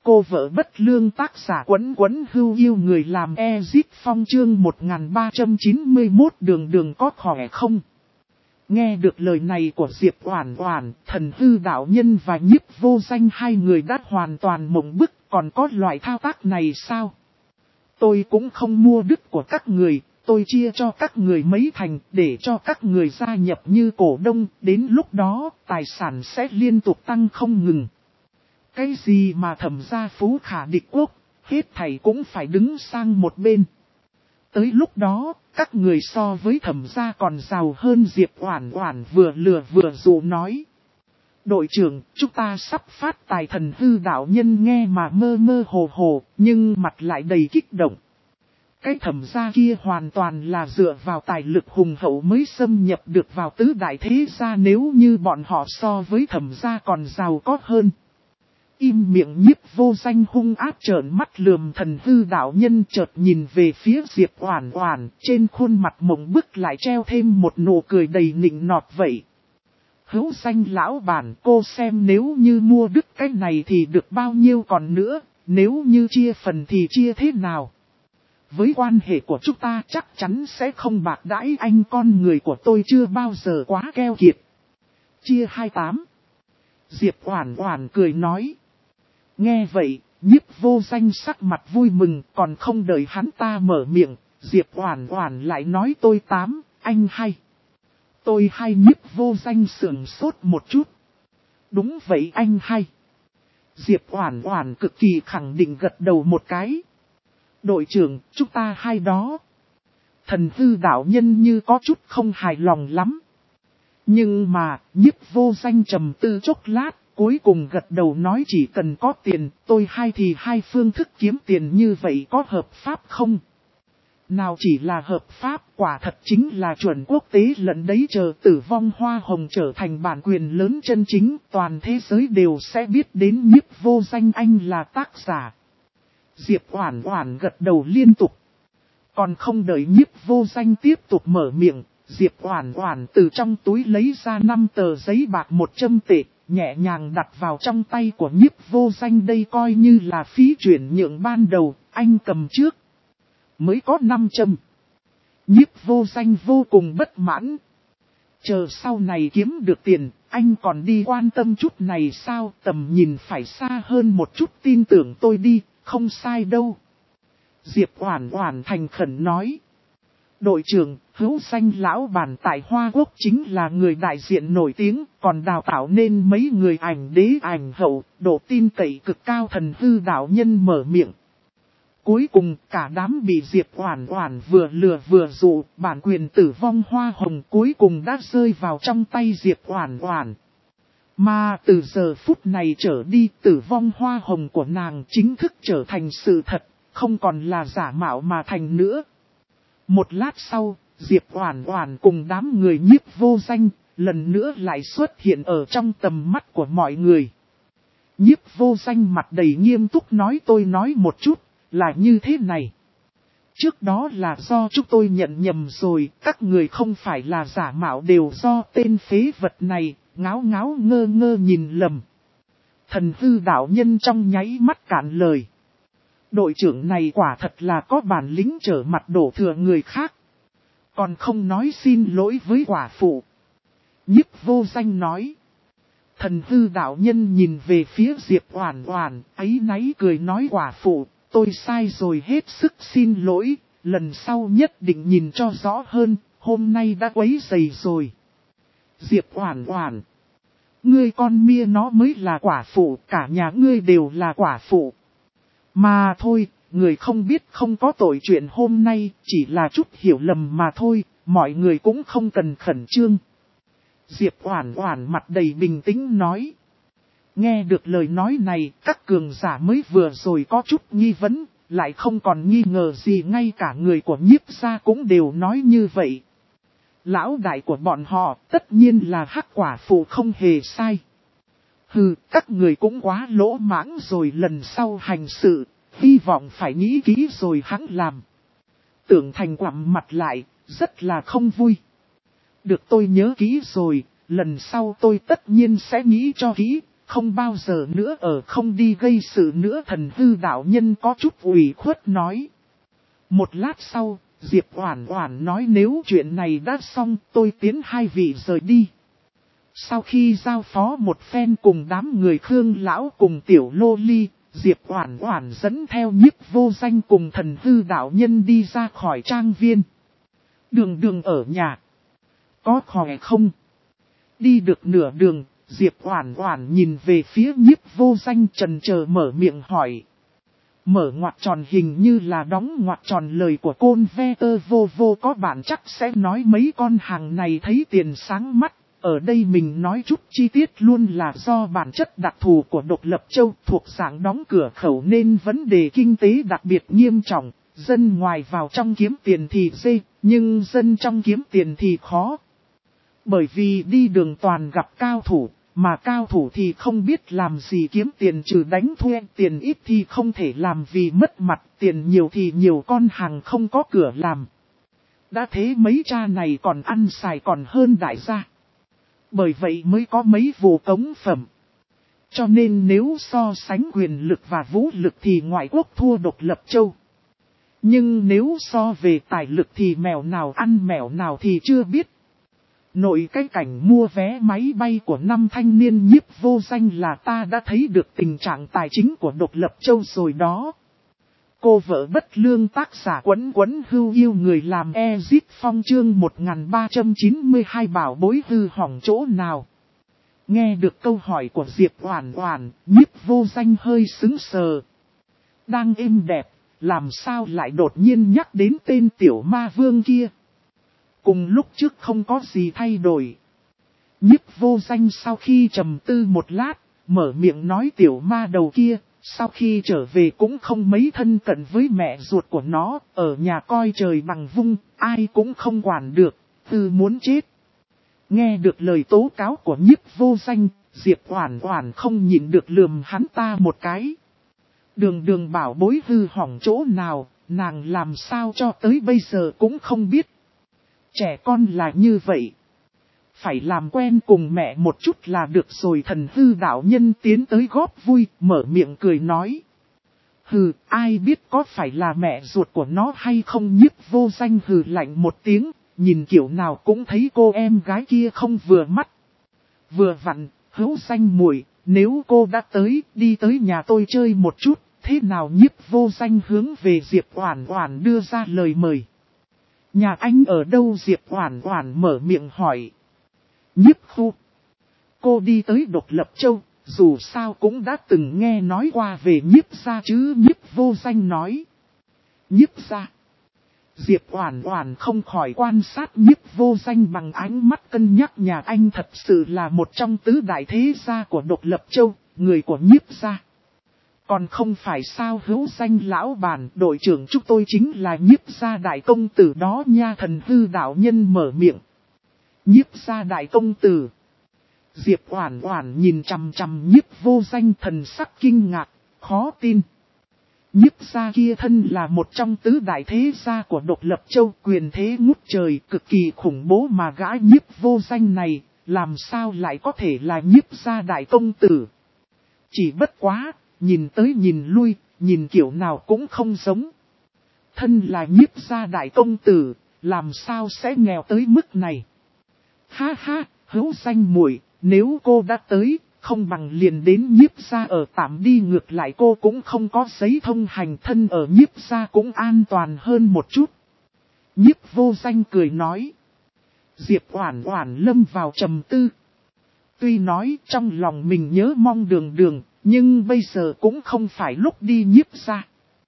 Cô vợ bất lương tác giả Quấn Quấn Hưu yêu người làm Ezit Phong chương 1391 đường đường có khỏe không? Nghe được lời này của Diệp Oản Oản, Thần Hư đạo nhân và Nhiếp Vô Danh hai người đã hoàn toàn mộng bức, còn có loại thao tác này sao? Tôi cũng không mua đức của các người, tôi chia cho các người mấy thành để cho các người gia nhập như cổ đông, đến lúc đó tài sản sẽ liên tục tăng không ngừng. Cái gì mà Thẩm gia phú khả địch quốc, hết thảy cũng phải đứng sang một bên. Tới lúc đó, các người so với Thẩm gia còn giàu hơn. Diệp Oản Oản vừa lừa vừa dụ nói. Đội trưởng, chúng ta sắp phát tài. Thần Hư đạo nhân nghe mà mơ mơ hồ hồ, nhưng mặt lại đầy kích động. Cái Thẩm gia kia hoàn toàn là dựa vào tài lực hùng hậu mới xâm nhập được vào tứ đại thế gia, nếu như bọn họ so với Thẩm gia còn giàu có hơn. Im miệng. Nhiếp Vô Danh hung ác trợn mắt lườm Thần Hư đạo nhân, chợt nhìn về phía Diệp Oản Oản, trên khuôn mặt mộng bức lại treo thêm một nụ cười đầy nịnh nọt vậy. Hữu Danh lão bản, cô xem nếu như mua đứt cái này thì được bao nhiêu, còn nữa, nếu như chia phần thì chia thế nào? Với quan hệ của chúng ta chắc chắn sẽ không bạc đãi anh, con người của tôi chưa bao giờ quá keo kiệt. Chia 28. Diệp Oản Oản cười nói. Nghe vậy, Nhiếp Vô Danh sắc mặt vui mừng, còn không đợi hắn ta mở miệng, Diệp Oản Oản lại nói tôi 8, anh 2. Tôi 2. Nhiếp Vô Danh sững sốt một chút. Đúng vậy anh 2. Diệp Oản Oản cực kỳ khẳng định gật đầu một cái. Đội trưởng, chúng ta 2 đó. Thần Hư đạo nhân như có chút không hài lòng lắm. Nhưng mà, Nhiếp Vô Danh trầm tư chốc lát, cuối cùng gật đầu nói chỉ cần có tiền, tôi 2 thì 2 phương thức kiếm tiền như vậy có hợp pháp không? Nào chỉ là hợp pháp, quả thật chính là chuẩn quốc tế lẫn đấy, chờ Tử Vong Hoa Hồng trở thành bản quyền lớn chân chính, toàn thế giới đều sẽ biết đến Nhiếp Vô Danh anh là tác giả. Diệp Oản Oản gật đầu liên tục. Còn không đợi Nhiếp Vô Danh tiếp tục mở miệng, Diệp Oản Oản từ trong túi lấy ra 5 tờ giấy bạc 100 tệ, nhẹ nhàng đặt vào trong tay của Nhiếp Vô Danh. Đây coi như là phí chuyển nhượng ban đầu, anh cầm trước. Mới có 500. Nhiếp Vô Danh vô cùng bất mãn. Chờ sau này kiếm được tiền, anh còn đi quan tâm chút này sao? Tầm nhìn phải xa hơn một chút, tin tưởng tôi đi, không sai đâu. Diệp Oản Oản thành khẩn nói. Đội trưởng, Hữu Danh lão bản tại Hoa Quốc chính là người đại diện nổi tiếng, còn đào tạo nên mấy người ảnh đế ảnh hậu, độ tin cậy cực cao. Thần Hư đạo nhân mở miệng. Cuối cùng cả đám bị Diệp Oản Oản vừa lừa vừa dụ, bản quyền Tử Vong Hoa Hồng cuối cùng đã rơi vào trong tay Diệp Oản Oản. Mà từ giờ phút này trở đi, Tử Vong Hoa Hồng của nàng chính thức trở thành sự thật, không còn là giả mạo mà thành nữa. Một lát sau, Diệp Oản Oản cùng đám người Nhiếp Vô Danh, lần nữa lại xuất hiện ở trong tầm mắt của mọi người. Nhiếp Vô Danh mặt đầy nghiêm túc nói tôi nói một chút, là như thế này. Trước đó là do chúng tôi nhận nhầm rồi, các người không phải là giả mạo, đều do tên phế vật này, ngáo ngáo ngơ ngơ nhìn lầm. Thần Hư đạo nhân trong nháy mắt cạn lời. Đội trưởng này quả thật là có bản lĩnh trở mặt đổ thừa người khác. Còn không nói xin lỗi với quả phụ. Nhiếp Vô Danh nói. Thần Hư đạo nhân nhìn về phía Diệp Oản Oản, áy náy cười nói quả phụ, tôi sai rồi, hết sức xin lỗi, lần sau nhất định nhìn cho rõ hơn, hôm nay đã quấy rầy rồi. Diệp Oản Oản, ngươi con mia nó mới là quả phụ, cả nhà ngươi đều là quả phụ. Mà thôi, người không biết không có tội, chuyện hôm nay chỉ là chút hiểu lầm mà thôi, mọi người cũng không cần khẩn trương. Diệp Oản Oản mặt đầy bình tĩnh nói. Nghe được lời nói này, các cường giả mới vừa rồi có chút nghi vấn, lại không còn nghi ngờ gì, ngay cả người của Nhiếp gia cũng đều nói như vậy. Lão đại của bọn họ tất nhiên là Hắc quả phụ không hề sai. Hừ, các người cũng quá lỗ mãng rồi, lần sau hành sự, hy vọng phải nghĩ kỹ rồi hẵng làm. Tưởng Thành quặm mặt lại, rất là không vui. Được, tôi nhớ kỹ rồi, lần sau tôi tất nhiên sẽ nghĩ cho kỹ, không bao giờ nữa không đi gây sự nữa. Thần hư đạo nhân có chút ủy khuất nói. Một lát sau, Diệp Oản Oản nói nếu chuyện này đã xong tôi tiến hai vị rời đi. Sau khi giao phó một phen cùng đám người Khương Lão cùng Tiểu Lô Ly, Diệp Oản Oản dẫn theo Nhiếp Vô Danh cùng thần hư đạo nhân đi ra khỏi trang viên. Đường đường ở nhà. Có khỏe không? Đi được nửa đường, Diệp Oản Oản nhìn về phía Nhiếp Vô Danh chần chờ mở miệng hỏi. Mở ngoặc tròn hình như là đóng ngoặc tròn lời của Côn Ve Tơ Vô Vô có bản chắc sẽ nói mấy con hàng này thấy tiền sáng mắt. Ở đây mình nói chút chi tiết luôn là do bản chất đặc thù của Độc Lập Châu thuộc dạng đóng cửa khẩu nên vấn đề kinh tế đặc biệt nghiêm trọng. Dân ngoài vào trong kiếm tiền thì dễ, nhưng dân trong kiếm tiền thì khó. Bởi vì đi đường toàn gặp cao thủ, mà cao thủ thì không biết làm gì kiếm tiền trừ đánh thuê, tiền ít thì không thể làm vì mất mặt, tiền nhiều thì nhiều con hàng không có cửa làm. Đã thế mấy cha này còn ăn xài còn hơn đại gia. Bởi vậy mới có mấy vụ cống phẩm. Cho nên nếu so sánh quyền lực và vũ lực thì ngoại quốc thua Độc Lập Châu. Nhưng nếu so về tài lực thì mèo nào ăn mèo nào thì chưa biết. Nội cái cảnh mua vé máy bay của năm thanh niên Nhiếp Vô Danh là ta đã thấy được tình trạng tài chính của Độc Lập Châu rồi đó. Cô vợ bất lương tác giả Quấn Quấn hưu yêu người làm Ezit Phong chương 1392 bảo bối hư hỏng chỗ nào. Nghe được câu hỏi của Diệp Oản Oản, Nhiếp Vô Danh hơi sững sờ. Đang êm đẹp, làm sao lại đột nhiên nhắc đến tên tiểu ma vương kia. Cùng lúc trước không có gì thay đổi. Nhiếp Vô Danh sau khi trầm tư một lát, mở miệng nói tiểu ma đầu kia. Sau khi trở về cũng không mấy thân cận với mẹ ruột của nó, ở nhà coi trời bằng vung, ai cũng không quản được, tư muốn chết. Nghe được lời tố cáo của Nhiếp Vô Danh, Diệp Oản Oản không nhịn được lườm hắn ta một cái. Đường đường bảo bối hư hỏng chỗ nào, nàng làm sao cho tới bây giờ cũng không biết. Trẻ con là như vậy. Phải làm quen cùng mẹ một chút là được rồi. Thần hư đạo nhân tiến tới góp vui, mở miệng cười nói. Hừ, ai biết có phải là mẹ ruột của nó hay không. Nhiếp Vô Danh hừ lạnh một tiếng, nhìn kiểu nào cũng thấy cô em gái kia không vừa mắt. Vừa vặn, Hữu Danh muội, nếu cô đã tới, đi tới nhà tôi chơi một chút, thế nào? Nhiếp Vô Danh hướng về Diệp Oản Oản đưa ra lời mời. Nhà anh ở đâu? Diệp Oản Oản mở miệng hỏi. Nhiếp Khu. Cô đi tới Độc Lập Châu, dù sao cũng đã từng nghe nói qua về Nhiếp gia chứ. Nhiếp Vô Danh nói. Nhiếp gia. Diệp Oản Oản không khỏi quan sát Nhiếp Vô Danh bằng ánh mắt cân nhắc. Nhà anh thật sự là một trong tứ đại thế gia của Độc Lập Châu, người của Nhiếp gia. Còn không phải sao? Hữu Danh lão bản, đội trưởng chúng tôi chính là Nhiếp gia đại công tử đó nha. Thần hư đạo nhân mở miệng. Nhiếp gia đại công tử. Diệp Oản Oản nhìn chằm chằm Nhiếp Vô Danh, thần sắc kinh ngạc, khó tin. Nhiếp gia kia thân là một trong tứ đại thế gia của Độc Lập Châu, quyền thế ngút trời, cực kỳ khủng bố, mà gã Nhiếp Vô Danh này, làm sao lại có thể là Nhiếp gia đại công tử. Chỉ bất quá, nhìn tới nhìn lui, nhìn kiểu nào cũng không giống. Thân là Nhiếp gia đại công tử, làm sao sẽ nghèo tới mức này. Ha ha, Hữu Danh muội, nếu cô đã tới, không bằng liền đến Nhiếp gia ở tạm đi. Ngược lại cô cũng không có giấy thông hành, thân ở Nhiếp gia cũng an toàn hơn một chút. Nhiếp Vô Danh cười nói. Diệp Oản Oản lâm vào trầm tư. Tuy nói trong lòng mình nhớ mong đường đường, nhưng bây giờ cũng không phải lúc đi Nhiếp gia.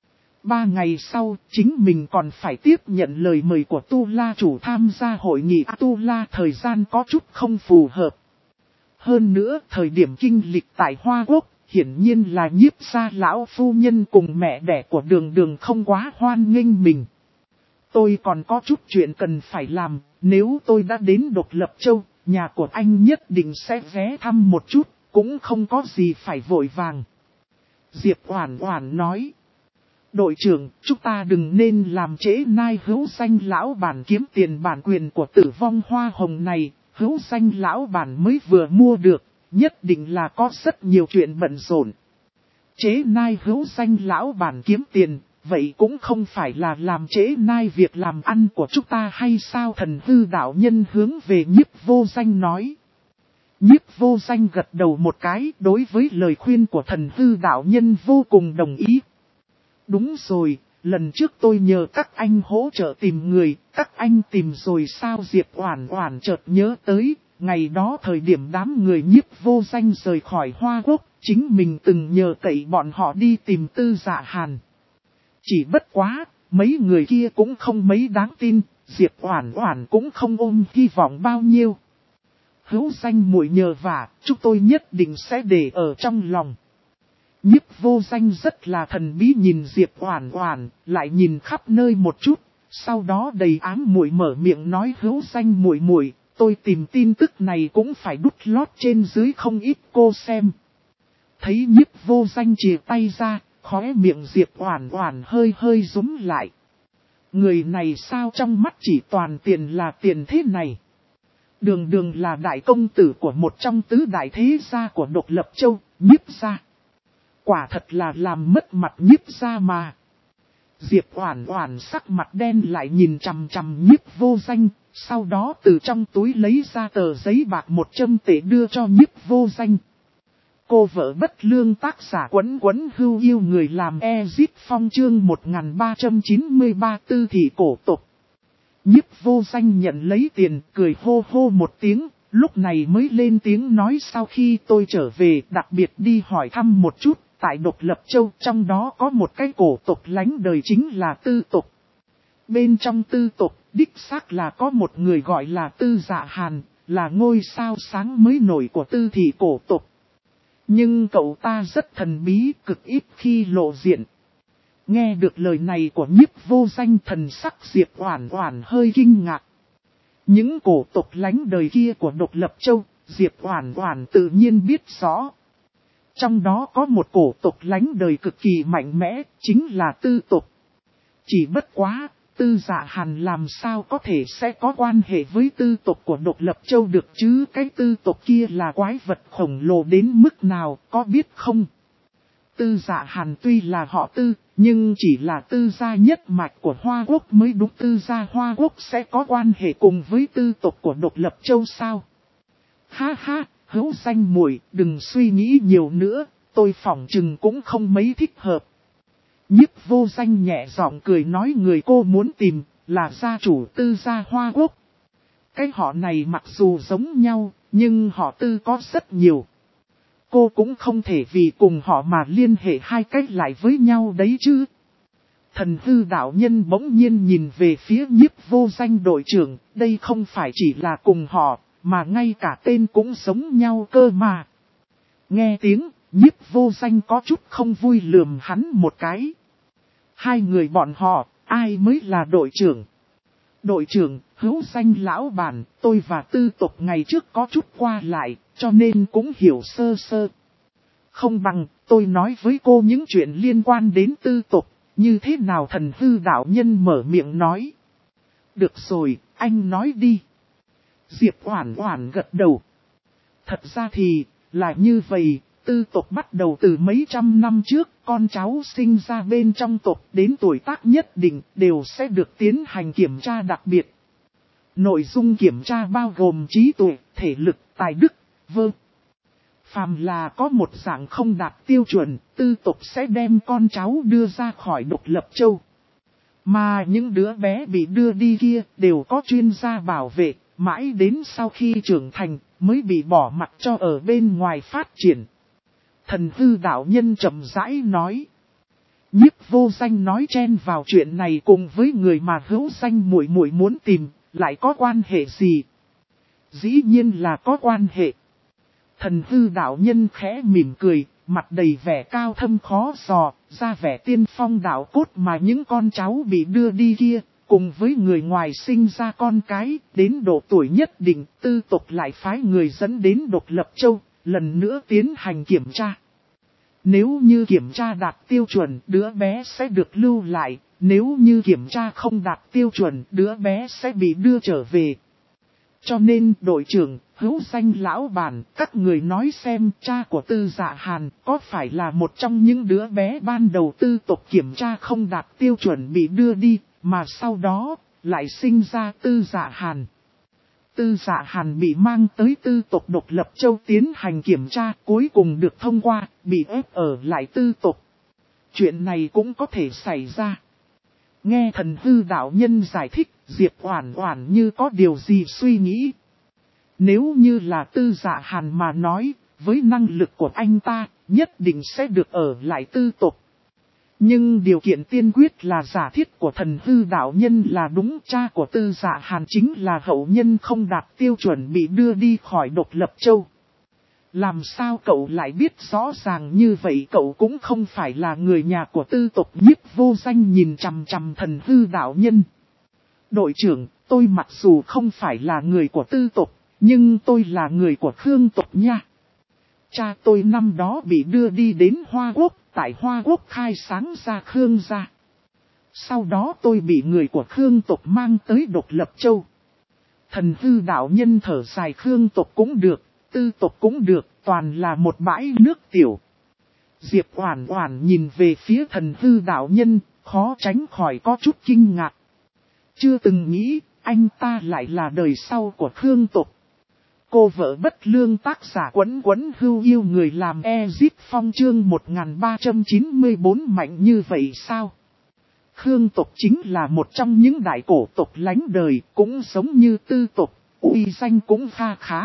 3 ngày sau, chính mình còn phải tiếp nhận lời mời của Tu La chủ tham gia hội nghị. Tu La thời gian có chút không phù hợp. Hơn nữa, thời điểm kinh lịch tại Hoa Quốc, hiển nhiên là Nhiếp gia lão phu nhân cùng mẹ đẻ của đường đường không quá hoan nghênh mình. Tôi còn có chút chuyện cần phải làm, nếu tôi đã đến Độc Lập Châu, nhà của anh nhất định sẽ ghé thăm một chút, cũng không có gì phải vội vàng. Diệp Oản Oản nói. Đội trưởng, chúng ta đừng nên làm trễ nai. Hữu Danh lão bản kiếm tiền bản quyền của Tử Vong Hoa Hồng này, Hữu Danh lão bản mới vừa mua được, nhất định là có rất nhiều chuyện bận rộn. Chế nai hữu danh lão bản kiếm tiền, vậy cũng không phải là làm chế nai việc làm ăn của chúng ta hay sao? Thần hư đạo nhân hướng về Nhiếp Vô Danh nói. Nhiếp Vô Danh gật đầu một cái, đối với lời khuyên của thần hư đạo nhân vô cùng đồng ý. Đúng rồi, lần trước tôi nhờ các anh hỗ trợ tìm người, các anh tìm rồi sao? Diệp Oản Oản chợt nhớ tới, ngày đó thời điểm đám người Nhiếp Vô Danh rời khỏi Hoa Quốc, chính mình từng nhờ cậy bọn họ đi tìm Tư Dạ Hàn. Chỉ bất quá, mấy người kia cũng không mấy đáng tin, Diệp Oản Oản cũng không ôm hy vọng bao nhiêu. Hữu Danh muội nhờ vả, chúng tôi nhất định sẽ để ở trong lòng. Nhiếp Vô Danh rất là thần bí nhìn Diệp Oản Oản, lại nhìn khắp nơi một chút, sau đó đầy ám muội mở miệng nói: Hữu Danh muội muội, tôi tìm tin tức này cũng phải đút lót trên dưới không ít cô xem. Thấy Nhiếp Vô Danh chìa tay ra, khóe miệng Diệp Oản Oản hơi hơi rúm lại. Người này sao trong mắt chỉ toàn tiền là tiền thế này? Đường đường là đại công tử của một trong tứ đại thế gia của Độc Lập Châu, Nhiếp gia. Quả thật là làm mất mặt Nhiếp gia mà. Diệp Oản Oản sắc mặt đen lại nhìn chằm chằm Nhiếp Vô Danh, sau đó từ trong túi lấy ra tờ giấy bạc 100 tệ đưa cho Nhiếp Vô Danh. Cô vợ bất lương tác giả Quấn Quấn Hưu yêu người làm Ezit Phong chương 1393 tư thị cổ tục. Nhiếp Vô Danh nhận lấy tiền, cười hô hô một tiếng, lúc này mới lên tiếng nói: sau khi tôi trở về đặc biệt đi hỏi thăm một chút, tại Độc Lập Châu trong đó có một cái cổ tộc lánh đời chính là Tư tộc. Bên trong Tư tộc, đích xác là có một người gọi là Tư Dạ Hàn, là ngôi sao sáng mới nổi của tư thị cổ tộc. Nhưng cậu ta rất thần bí, cực ít khi lộ diện. Nghe được lời này của Nhiếp Vô Danh, thần sắc Diệp Oản Oản hơi kinh ngạc. Những cổ tộc lánh đời kia của Độc Lập Châu, Diệp Oản Oản tự nhiên biết rõ. Trong đó có một cổ tộc lánh đời cực kỳ mạnh mẽ, chính là Tư tộc. Chỉ bất quá, Tư Dạ Hàn làm sao có thể sẽ có quan hệ với Tư tộc của Độc Lập Châu được chứ? Cái Tư tộc kia là quái vật khổng lồ đến mức nào, có biết không? Tư Dạ Hàn tuy là họ Tư, nhưng chỉ là Tư gia nhất mạch của Hoa Quốc mới đúng. Tư gia Hoa Quốc sẽ có quan hệ cùng với Tư tộc của Độc Lập Châu sao? Ha ha, Hữu Danh muội, đừng suy nghĩ nhiều nữa, tôi phỏng chừng cũng không mấy thích hợp. Nhiếp Vô Danh nhẹ giọng cười nói: người cô muốn tìm là gia chủ Tư gia Hoa Quốc. Cái họ này mặc dù giống nhau, nhưng họ Tư có rất nhiều. Cô cũng không thể vì cùng họ mà liên hệ hai cách lại với nhau đấy chứ. Thần hư đạo nhân bỗng nhiên nhìn về phía Nhiếp Vô Danh đội trưởng, đây không phải chỉ là cùng họ, mà ngay cả tên cũng giống nhau cơ mà. Nghe tiếng, Nhiếp Vô Danh có chút không vui lườm hắn một cái. Hai người bọn họ, ai mới là đội trưởng? Đội trưởng, Hữu Danh lão bản, tôi và Tư tộc ngày trước có chút qua lại, cho nên cũng hiểu sơ sơ. Không bằng, tôi nói với cô những chuyện liên quan đến Tư tộc, như thế nào? Thần hư đạo nhân mở miệng nói. Được rồi, anh nói đi. Diệp Oản Oản gật đầu. Thật ra thì, là như vậy. Tư tộc bắt đầu từ mấy trăm năm trước, con cháu sinh ra bên trong tộc đến tuổi tác nhất định đều sẽ được tiến hành kiểm tra đặc biệt. Nội dung kiểm tra bao gồm trí tuệ, thể lực, tài đức, v.. Phàm là có một dạng không đạt tiêu chuẩn, tư tộc sẽ đem con cháu đưa ra khỏi Độc Lập Châu. Mà những đứa bé bị đưa đi kia đều có chuyên gia bảo vệ, mãi đến sau khi trưởng thành mới bị bỏ mặc cho ở bên ngoài phát triển. Thần hư đạo nhân chậm rãi nói. Nhiếp Vô Danh nói chen vào chuyện này cùng với người mà Hữu Danh muội muội muốn tìm, lại có quan hệ gì? Dĩ nhiên là có quan hệ. Thần hư đạo nhân khẽ mỉm cười, mặt đầy vẻ cao thâm khó dò, ra vẻ tiên phong đạo cốt mà những con cháu bị đưa đi kia, cùng với người ngoài sinh ra con cái, đến độ tuổi nhất định, tư tộc lại phái người dẫn đến Độc Lập Châu, lần nữa tiến hành kiểm tra. Nếu như kiểm tra đạt tiêu chuẩn, đứa bé sẽ được lưu lại, nếu như kiểm tra không đạt tiêu chuẩn, đứa bé sẽ bị đưa trở về. Cho nên đội trưởng, Hữu danh lão bản, các người nói xem cha của Tư Dạ Hàn có phải là một trong những đứa bé ban đầu tư tộc kiểm tra không đạt tiêu chuẩn bị đưa đi, mà sau đó lại sinh ra Tư Dạ Hàn. Tư Dạ Hàn bị mang tới tư tộc độc lập châu tiến hành kiểm tra, cuối cùng được thông qua, bị ép ở lại tư tộc. Chuyện này cũng có thể xảy ra. Nghe thần hư đạo nhân giải thích, Diệp Oản Oản như có điều gì suy nghĩ. Nếu như là Tư Dạ Hàn mà nói, với năng lực của anh ta, nhất định sẽ được ở lại tư tộc. Nhưng điều kiện tiên quyết là giả thiết của thần hư đạo nhân là đúng, cha của Tư Dạ Hàn chính là hậu nhân không đạt tiêu chuẩn bị đưa đi khỏi độc lập châu. Làm sao cậu lại biết rõ ràng như vậy, cậu cũng không phải là người nhà của tư tộc. Nhiếp Vô Danh nhìn chằm chằm thần hư đạo nhân. Đội trưởng, tôi mặc dù không phải là người của tư tộc, nhưng tôi là người của Khương tộc nha. Cha tôi năm đó bị đưa đi đến Hoa Quốc, tại Hoa Quốc khai sáng ra Khương gia. Sau đó tôi bị người của Khương tộc mang tới độc lập châu. Thần hư đạo nhân thở dài, Khương tộc cũng được, tư tộc cũng được, toàn là một bãi nước tiểu. Diệp Oản Oản nhìn về phía thần hư đạo nhân, khó tránh khỏi có chút kinh ngạc. Chưa từng nghĩ, anh ta lại là đời sau của Khương tộc. Cô vợ bất lương tác giả Quấn Quấn Hưu yêu người làm Ezip Phong chương 1394 mạnh như vậy sao? Khương tộc chính là một trong những đại cổ tộc lánh đời, cũng giống như tư tộc, uy danh cũng kha khá.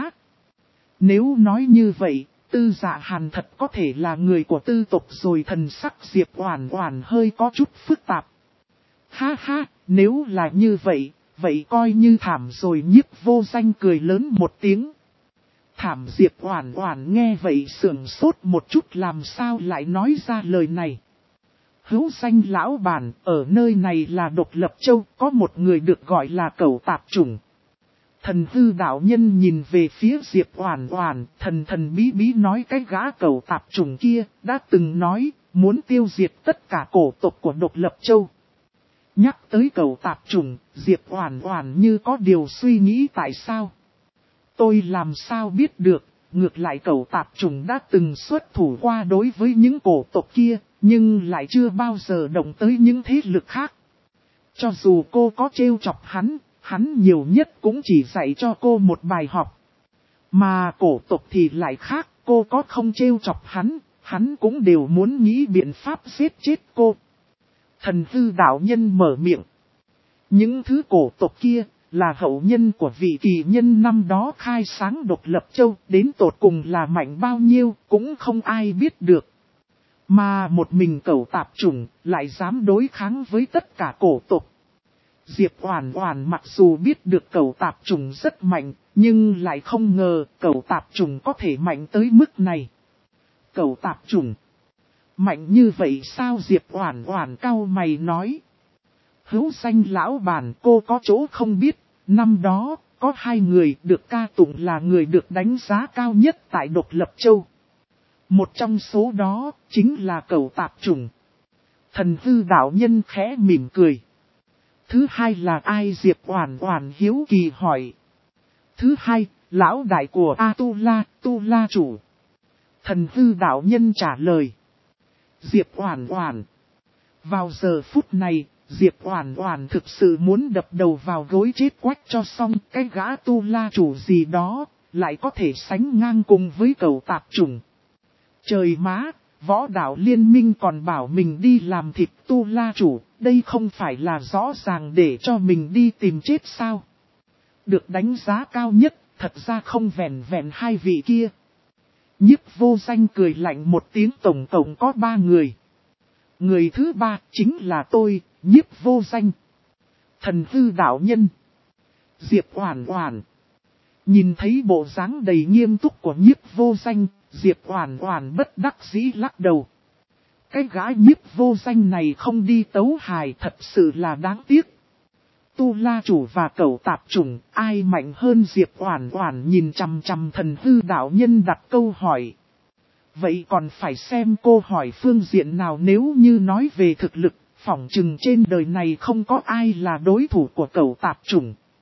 Nếu nói như vậy, Tư Dạ Hàn thật có thể là người của tư tộc rồi. Thần sắc Diệp Oản Oản hơi có chút phức tạp. Ha ha, nếu là như vậy, vậy coi như thảm rồi. Nhiếp Vô Danh cười lớn một tiếng. Thảm? Diệp Oản Oản nghe vậy sững sốt một chút, làm sao lại nói ra lời này. Hữu danh lão bản, ở nơi này là độc lập châu, có một người được gọi là Cẩu Tạp Chủng. Thần hư đạo nhân nhìn về phía Diệp Oản Oản, thần bí bí nói cái gã Cẩu Tạp Chủng kia đã từng nói muốn tiêu diệt tất cả cổ tộc của độc lập châu. Nhắc tới Cẩu Tạp Chủng, Diệp Oản Oản như có điều suy nghĩ. Tại sao? Tôi làm sao biết được, ngược lại Cẩu Tạp Chủng đã từng xuất thủ qua đối với những cổ tộc kia, nhưng lại chưa bao giờ động tới những thế lực khác. Cho dù cô có trêu chọc hắn nhiều nhất cũng chỉ dạy cho cô một bài học. Mà cổ tộc thì lại khác, cô có không trêu chọc hắn cũng đều muốn nghĩ biện pháp giết chết cô. Thần hư đạo nhân mở miệng. Những thứ cổ tộc kia là hậu nhân của vị kỳ nhân năm đó khai sáng độc lập châu, đến tột cùng là mạnh bao nhiêu cũng không ai biết được. Mà một mình Cẩu Tạp Chủng lại dám đối kháng với tất cả cổ tộc. Diệp Oản Oản mặc dù biết được Cẩu Tạp Chủng rất mạnh, nhưng lại không ngờ Cẩu Tạp Chủng có thể mạnh tới mức này. Cẩu Tạp Chủng mạnh như vậy sao? Diệp Oản Oản cau mày nói. Hữu danh lão bản, cô có chỗ không biết, năm đó có 2 người được ca tụng là người được đánh giá cao nhất tại độc lập châu. Một trong số đó chính là Cẩu Tạp Chủng. Thần hư đạo nhân khẽ mỉm cười. Thứ hai là ai? Diệp Oản Oản hiếu kỳ hỏi. Thứ hai, lão đại của A-tu-la, Tu-la chủ. Thần hư đạo nhân trả lời. Diệp Oản Oản. Vào giờ phút này, Diệp Oản Oản thực sự muốn đập đầu vào gối chết quách cho xong. Cái gã Tu-la chủ gì đó lại có thể sánh ngang cùng với Cẩu Tạp Chủng. Trời má, võ đạo liên minh còn bảo mình đi làm thịt Tu-la chủ, đây không phải là rõ ràng để cho mình đi tìm chết sao? Được đánh giá cao nhất, thật ra không vẹn vẹn 2 vị kia. Nhiếp Vô Danh cười lạnh một tiếng, tổng cộng có 3 người. Người thứ 3 chính là tôi, Nhiếp Vô Danh. Thần hư đạo nhân. Diệp Oản Oản. Nhìn thấy bộ dáng đầy nghiêm túc của Nhiếp Vô Danh, Diệp Oản Oản bất đắc dĩ lắc đầu. Cái gã Nhiếp Vô Danh này không đi tấu hài thật sự là đáng tiếc. Tu-la chủ và Cẩu Tạp Chủng, ai mạnh hơn? Diệp Oản Oản nhìn chằm chằm thần hư đạo nhân đặt câu hỏi. Vậy còn phải xem cô hỏi phương diện nào. Nếu như nói về thực lực, phỏng chừng trên đời này không có ai là đối thủ của Cẩu Tạp Chủng.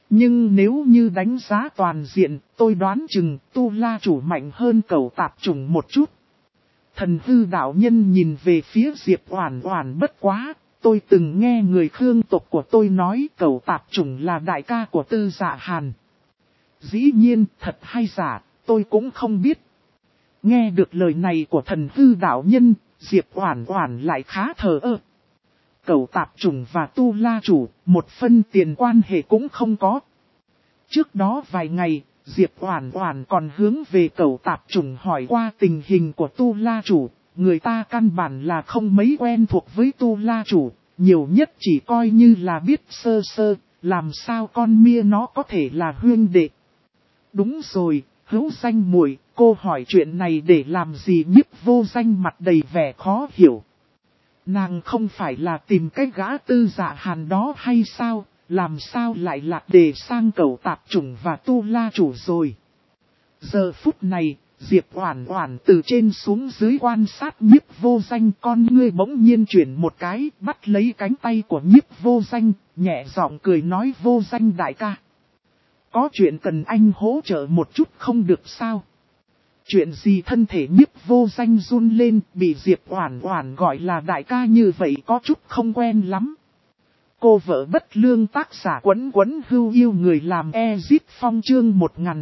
Nhưng nếu như đánh giá toàn diện, tôi đoán chừng Tu La chủ mạnh hơn Cẩu Tạp Chủng một chút. Thần hư đạo nhân nhìn về phía Diệp Oản Oản, bất quá, tôi từng nghe người Khương tộc của tôi nói Cẩu Tạp Chủng là đại ca của Tư Dạ Hàn. Dĩ nhiên, thật hay giả, tôi cũng không biết. Nghe được lời này của thần hư đạo nhân, Diệp Oản Oản lại khá thờ ơ. Cẩu Tạp Chủng và Tu La chủ, một phân tiền quan hệ cũng không có. Trước đó vài ngày, Diệp Oản Oản còn hướng về Cẩu Tạp Chủng hỏi qua tình hình của Tu La chủ, người ta căn bản là không mấy quen thuộc với Tu La chủ, nhiều nhất chỉ coi như là biết sơ sơ, làm sao con mia nó có thể là huynh đệ. Đúng rồi, Hữu Danh muội, cô hỏi chuyện này để làm gì? Nhiếp Vô Danh mặt đầy vẻ khó hiểu. Nàng không phải là tìm cái gã Tư Dạ Hàn đó hay sao, làm sao lại lạc đề sang Cẩu Tạp Chủng và Tu La chủ rồi. Giờ phút này, Diệp Oản Oản từ trên xuống dưới quan sát Nhiếp Vô Danh, con ngươi bỗng nhiên chuyển một cái, bắt lấy cánh tay của Nhiếp Vô Danh, nhẹ giọng cười nói: Vô Danh đại ca, có chuyện cần anh hỗ trợ một chút không được sao? Chuyện gì? Thân thể Nhiếp Vô Danh run lên, bị Diệp Oản Oản gọi là đại ca như vậy có chút không quen lắm. Cô vợ bất lương, tác giả Quấn Quấn Hưu Yêu người làm Ezit Phong, chương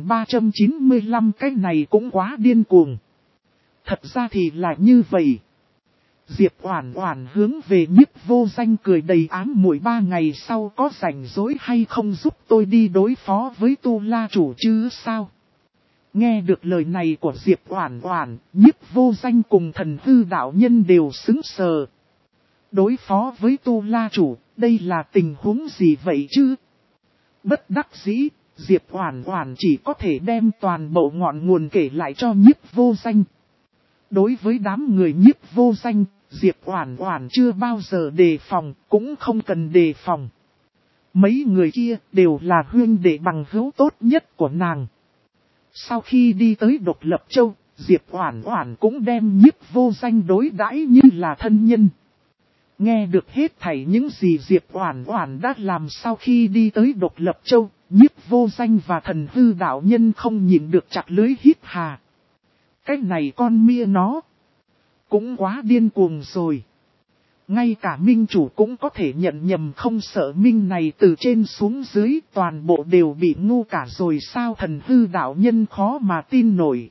1395. Cái này cũng quá điên cuồng. Thật ra thì là như vậy. Diệp Oản Oản hướng về Nhiếp Vô Danh cười đầy ám muội, 3 ngày sau có rảnh rỗi hay không giúp tôi đi đối phó với Tu La chủ chứ sao? Nghe được lời này của Diệp Oản Oản, Nhiếp Vô Danh cùng thần hư đạo nhân đều sững sờ. Đối phó với Tu La chủ, đây là tình huống gì vậy chứ? Bất đắc dĩ, Diệp Oản Oản chỉ có thể đem toàn bộ ngọn nguồn kể lại cho Nhiếp Vô Danh. Đối với đám người Nhiếp Vô Danh, Diệp Oản Oản chưa bao giờ đề phòng, cũng không cần đề phòng. Mấy người kia đều là huynh đệ bằng hữu tốt nhất của nàng. Sau khi đi tới Độc Lập Châu, Diệp Oản Oản cũng đem Nhiếp Vô Danh đối đãi như là thân nhân. Nghe được hết thảy những gì Diệp Oản Oản đã làm sau khi đi tới Độc Lập Châu, Nhiếp Vô Danh và thần hư đạo nhân không nhịn được chặt lưỡi hít hà. Cái này con mia nó cũng quá điên cuồng rồi. Ngay cả minh chủ cũng có thể nhận nhầm, không sợ minh này từ trên xuống dưới toàn bộ đều bị ngu cả rồi sao? Thần hư đạo nhân khó mà tin nổi.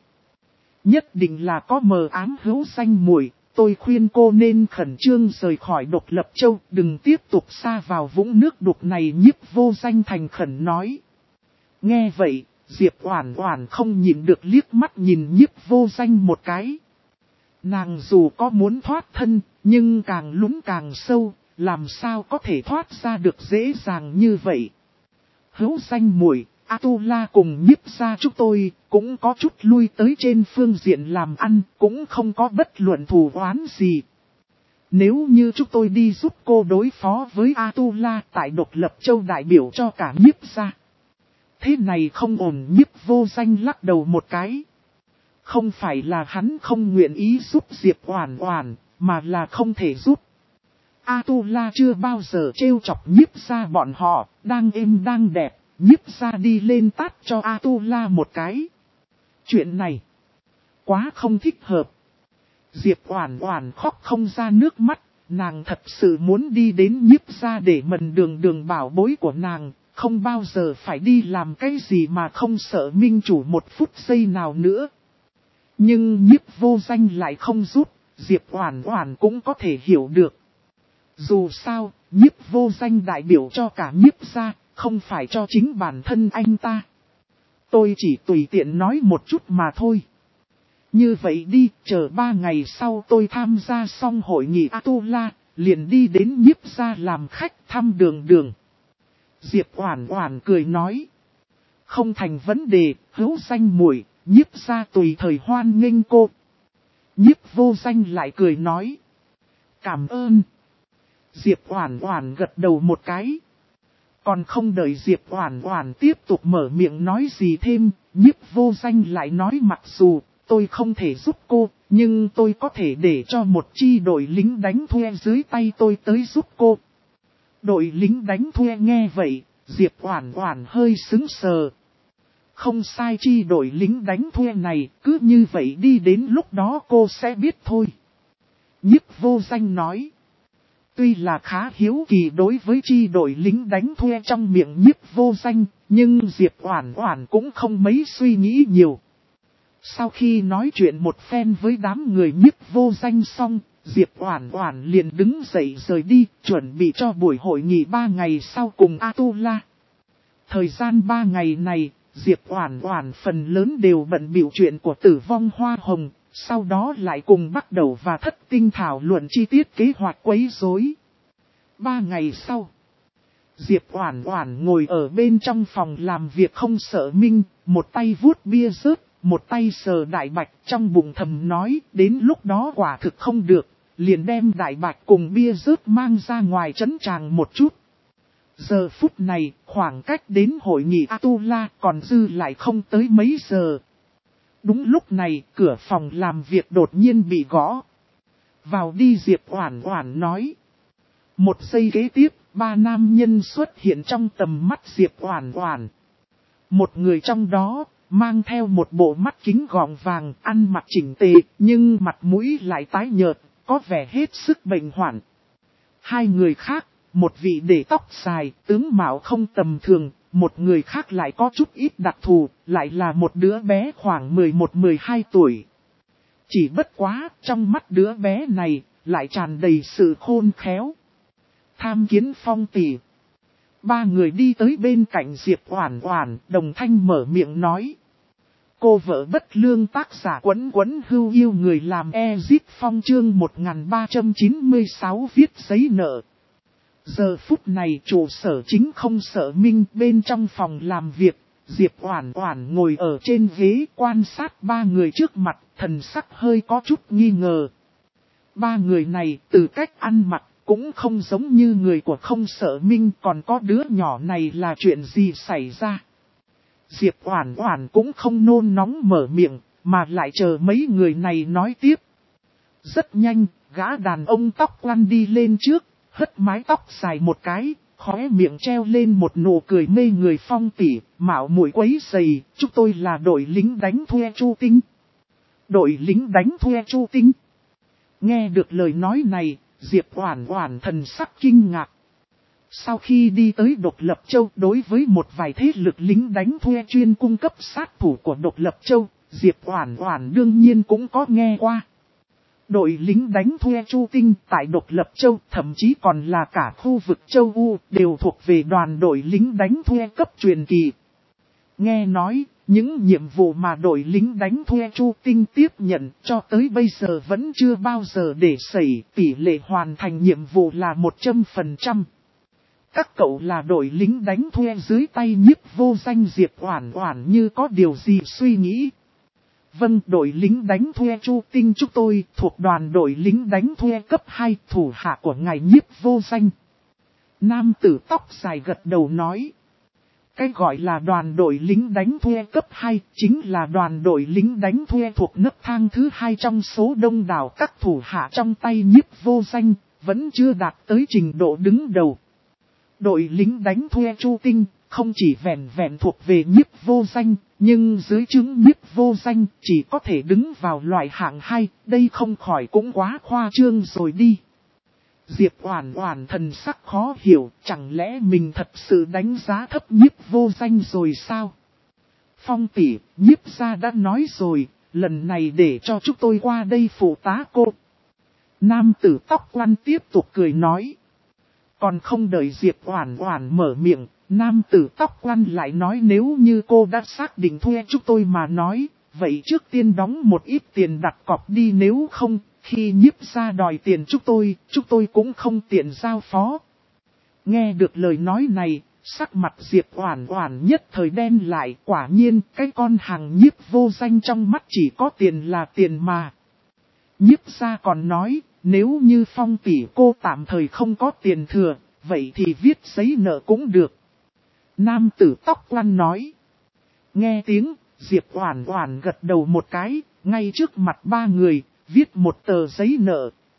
Nhất định là có mờ ám. Hữu Danh muội, tôi khuyên cô nên khẩn trương rời khỏi Độc Lập Châu, đừng tiếp tục sa vào vũng nước đục này, Nhiếp Vô Danh thành khẩn nói. Nghe vậy, Diệp Oản Oản không nhịn được liếc mắt nhìn Nhiếp Vô Danh một cái. Nàng dù có muốn thoát thân, nhưng càng lún càng sâu, làm sao có thể thoát ra được dễ dàng như vậy. Hữu Danh muội, A-tu-la cùng Nhiếp gia chúng tôi cũng có chút lui tới trên phương diện làm ăn, cũng không có bất luận thù oán gì. Nếu như chúng tôi đi giúp cô đối phó với A-tu-la tại Độc Lập Châu đại biểu cho cả Nhiếp gia. Thế này không ổn. Nhiếp Vô Danh lắc đầu một cái. Không phải là hắn không nguyện ý giúp Diệp Oản Oản, mà là không thể giúp. A-tu-la chưa bao giờ trêu chọc Nhiếp gia bọn họ, đang êm đang đẹp, Nhiếp gia đi lên tát cho A-tu-la một cái. Chuyện này quá không thích hợp. Diệp Oản Oản khóc không ra nước mắt, nàng thật sự muốn đi đến Nhiếp gia để mần đường bảo bối của nàng, không bao giờ phải đi làm cái gì mà không sợ minh chủ một phút giây nào nữa. Nhưng Nhiếp Vô Danh lại không giúp, Diệp Oản Oản cũng có thể hiểu được. Dù sao, Nhiếp Vô Danh đại biểu cho cả Nhiếp gia, không phải cho chính bản thân anh ta. Tôi chỉ tùy tiện nói một chút mà thôi. Như vậy đi, chờ 3 ngày sau tôi tham gia xong hội nghị A-tu-la, liền đi đến Nhiếp gia làm khách thăm Đường. Diệp Oản Oản cười nói. Không thành vấn đề, Hữu Danh muội, Nhiếp gia tùy thời hoan nghênh cô. Nhiếp Vô Danh lại cười nói. Cảm ơn. Diệp Oản Oản gật đầu một cái. Còn không đợi Diệp Oản Oản tiếp tục mở miệng nói gì thêm, Nhiếp Vô Danh lại nói mặc dù tôi không thể giúp cô, nhưng tôi có thể để cho một chi đội lính đánh thuê dưới tay tôi tới giúp cô. Đội lính đánh thuê nghe vậy, Diệp Oản Oản hơi sững sờ. Không sai, chi đội lính đánh thuê này, cứ như vậy đi đến lúc đó cô sẽ biết thôi. Nhiếp Vô Danh nói. Tuy là khá hiếu kỳ đối với chi đội lính đánh thuê trong miệng Nhiếp Vô Danh, nhưng Diệp Oản Oản cũng không mấy suy nghĩ nhiều. Sau khi nói chuyện một phen với đám người Nhiếp Vô Danh xong, Diệp Oản Oản liền đứng dậy rời đi, chuẩn bị cho buổi hội nghị 3 ngày sau cùng Atula. Thời gian 3 ngày này, Diệp Oản Oản phần lớn đều bận bịu chuyện của Tử Vong Hoa Hồng, sau đó lại cùng bắt đầu và Thất Tinh thảo luận chi tiết kế hoạch quấy rối. 3 ngày sau, Diệp Oản Oản ngồi ở bên trong phòng làm việc không sợ Minh, một tay vuốt bia rớt, một tay sờ đại bạch, trong bụng thầm nói, đến lúc đó quả thực không được, liền đem đại bạch cùng bia rớt mang ra ngoài trấn tràng một chút. Giờ phút này, khoảng cách đến hội nghị Atula còn dư lại không tới mấy giờ. Đúng lúc này, cửa phòng làm việc đột nhiên bị gõ. Vào đi, Diệp Oản Oản nói. Một giây kế tiếp, 3 nam nhân xuất hiện trong tầm mắt Diệp Oản Oản. Một người trong đó, mang theo một bộ mắt kính gọng vàng, ăn mặc chỉnh tề, nhưng mặt mũi lại tái nhợt, có vẻ hết sức bệnh hoạn. 2 người khác, một vị để tóc dài, tướng mạo không tầm thường, một người khác lại có chút ít đặc thù, lại là một đứa bé khoảng 11-12 tuổi. Chỉ bất quá, trong mắt đứa bé này, lại tràn đầy sự khôn khéo. Tham Kiến Phong tỷ. 3 người đi tới bên cạnh Diệp Oản Oản, đồng thanh mở miệng nói. Cô vợ bất lương, tác giả Quấn Quấn Hưu Yêu người làm Ezip Phong chương 1396 viết giấy nợ. Giờ phút này trụ sở chính không sợ Minh, bên trong phòng làm việc, Diệp Oản Oản ngồi ở trên ghế quan sát 3 người trước mặt, thần sắc hơi có chút nghi ngờ. 3 người này từ cách ăn mặc cũng không giống như người của không sợ Minh, còn có đứa nhỏ này là chuyện gì xảy ra. Diệp Oản Oản cũng không nôn nóng mở miệng, mà lại chờ mấy người này nói tiếp. Rất nhanh, gã đàn ông tóc quăn đi lên trước, hất mái tóc dài một cái, khóe miệng treo lên một nụ cười mê người. Phong tỷ, mạo muội quấy rầy, chúng tôi là đội lính đánh thuê Chu Tinh. Đội lính đánh thuê Chu Tinh. Nghe được lời nói này, Diệp Oản Oản thần sắc kinh ngạc. Sau khi đi tới Độc Lập Châu, đối với một vài thế lực lính đánh thuê chuyên cung cấp sát thủ của Độc Lập Châu, Diệp Oản Oản đương nhiên cũng có nghe qua. Đội lính đánh thuê Chu Tinh tại Độc Lập Châu, thậm chí còn là cả khu vực châu U, đều thuộc về đoàn đội lính đánh thuê cấp truyền kỳ. Nghe nói, những nhiệm vụ mà đội lính đánh thuê Chu Tinh tiếp nhận cho tới bây giờ vẫn chưa bao giờ để xảy, tỷ lệ hoàn thành nhiệm vụ là 100%. Các cậu là đội lính đánh thuê dưới tay Nhiếp Vô Danh. Diệp Oản Oản như có điều gì suy nghĩ. Vâng, đội lính đánh thuê Chu Tinh chúng tôi thuộc đoàn đội lính đánh thuê cấp 2 thủ hạ của ngài Nhiếp Vô Danh. Nam tử tóc dài gật đầu nói. Cái gọi là đoàn đội lính đánh thuê cấp 2 chính là đoàn đội lính đánh thuê thuộc nấc thang thứ 2 trong số đông đảo các thủ hạ trong tay Nhiếp Vô Danh, vẫn chưa đạt tới trình độ đứng đầu. Đội lính đánh thuê Chu Tinh không chỉ vẹn vẹn thuộc về Nhiếp Vô Danh, nhưng dưới trướng Nhiếp Vô Danh chỉ có thể đứng vào loại hạng 2, đây không khỏi cũng quá khoa trương rồi đi. Diệp Oản Oản thần sắc khó hiểu, chẳng lẽ mình thật sự đánh giá thấp Nhiếp Vô Danh rồi sao? Phong tỷ, Nhiếp gia đã nói rồi, lần này để cho chúng tôi qua đây phụ tá cô. Nam tử tóc quăn tiếp tục cười nói. Còn không đợi Diệp Oản Oản mở miệng, nam tử tóc quăn lại nói, nếu như cô đã xác định thuê chúng tôi mà nói, vậy trước tiên đóng một ít tiền đặt cọc đi, nếu không, khi Nhiếp gia đòi tiền chúng tôi cũng không tiện giao phó. Nghe được lời nói này, sắc mặt Diệp Oản Oản nhất thời đen lại, quả nhiên cái con hàng Nhiếp Vô Danh trong mắt chỉ có tiền là tiền mà. Nhiếp gia còn nói, nếu như Phong tỷ cô tạm thời không có tiền thừa, vậy thì viết giấy nợ cũng được. Nam tử tóc quăn nói. Nghe tiếng, Diệp Oản Oản gật đầu một cái, ngay trước mặt 3 người, viết một tờ giấy nợ.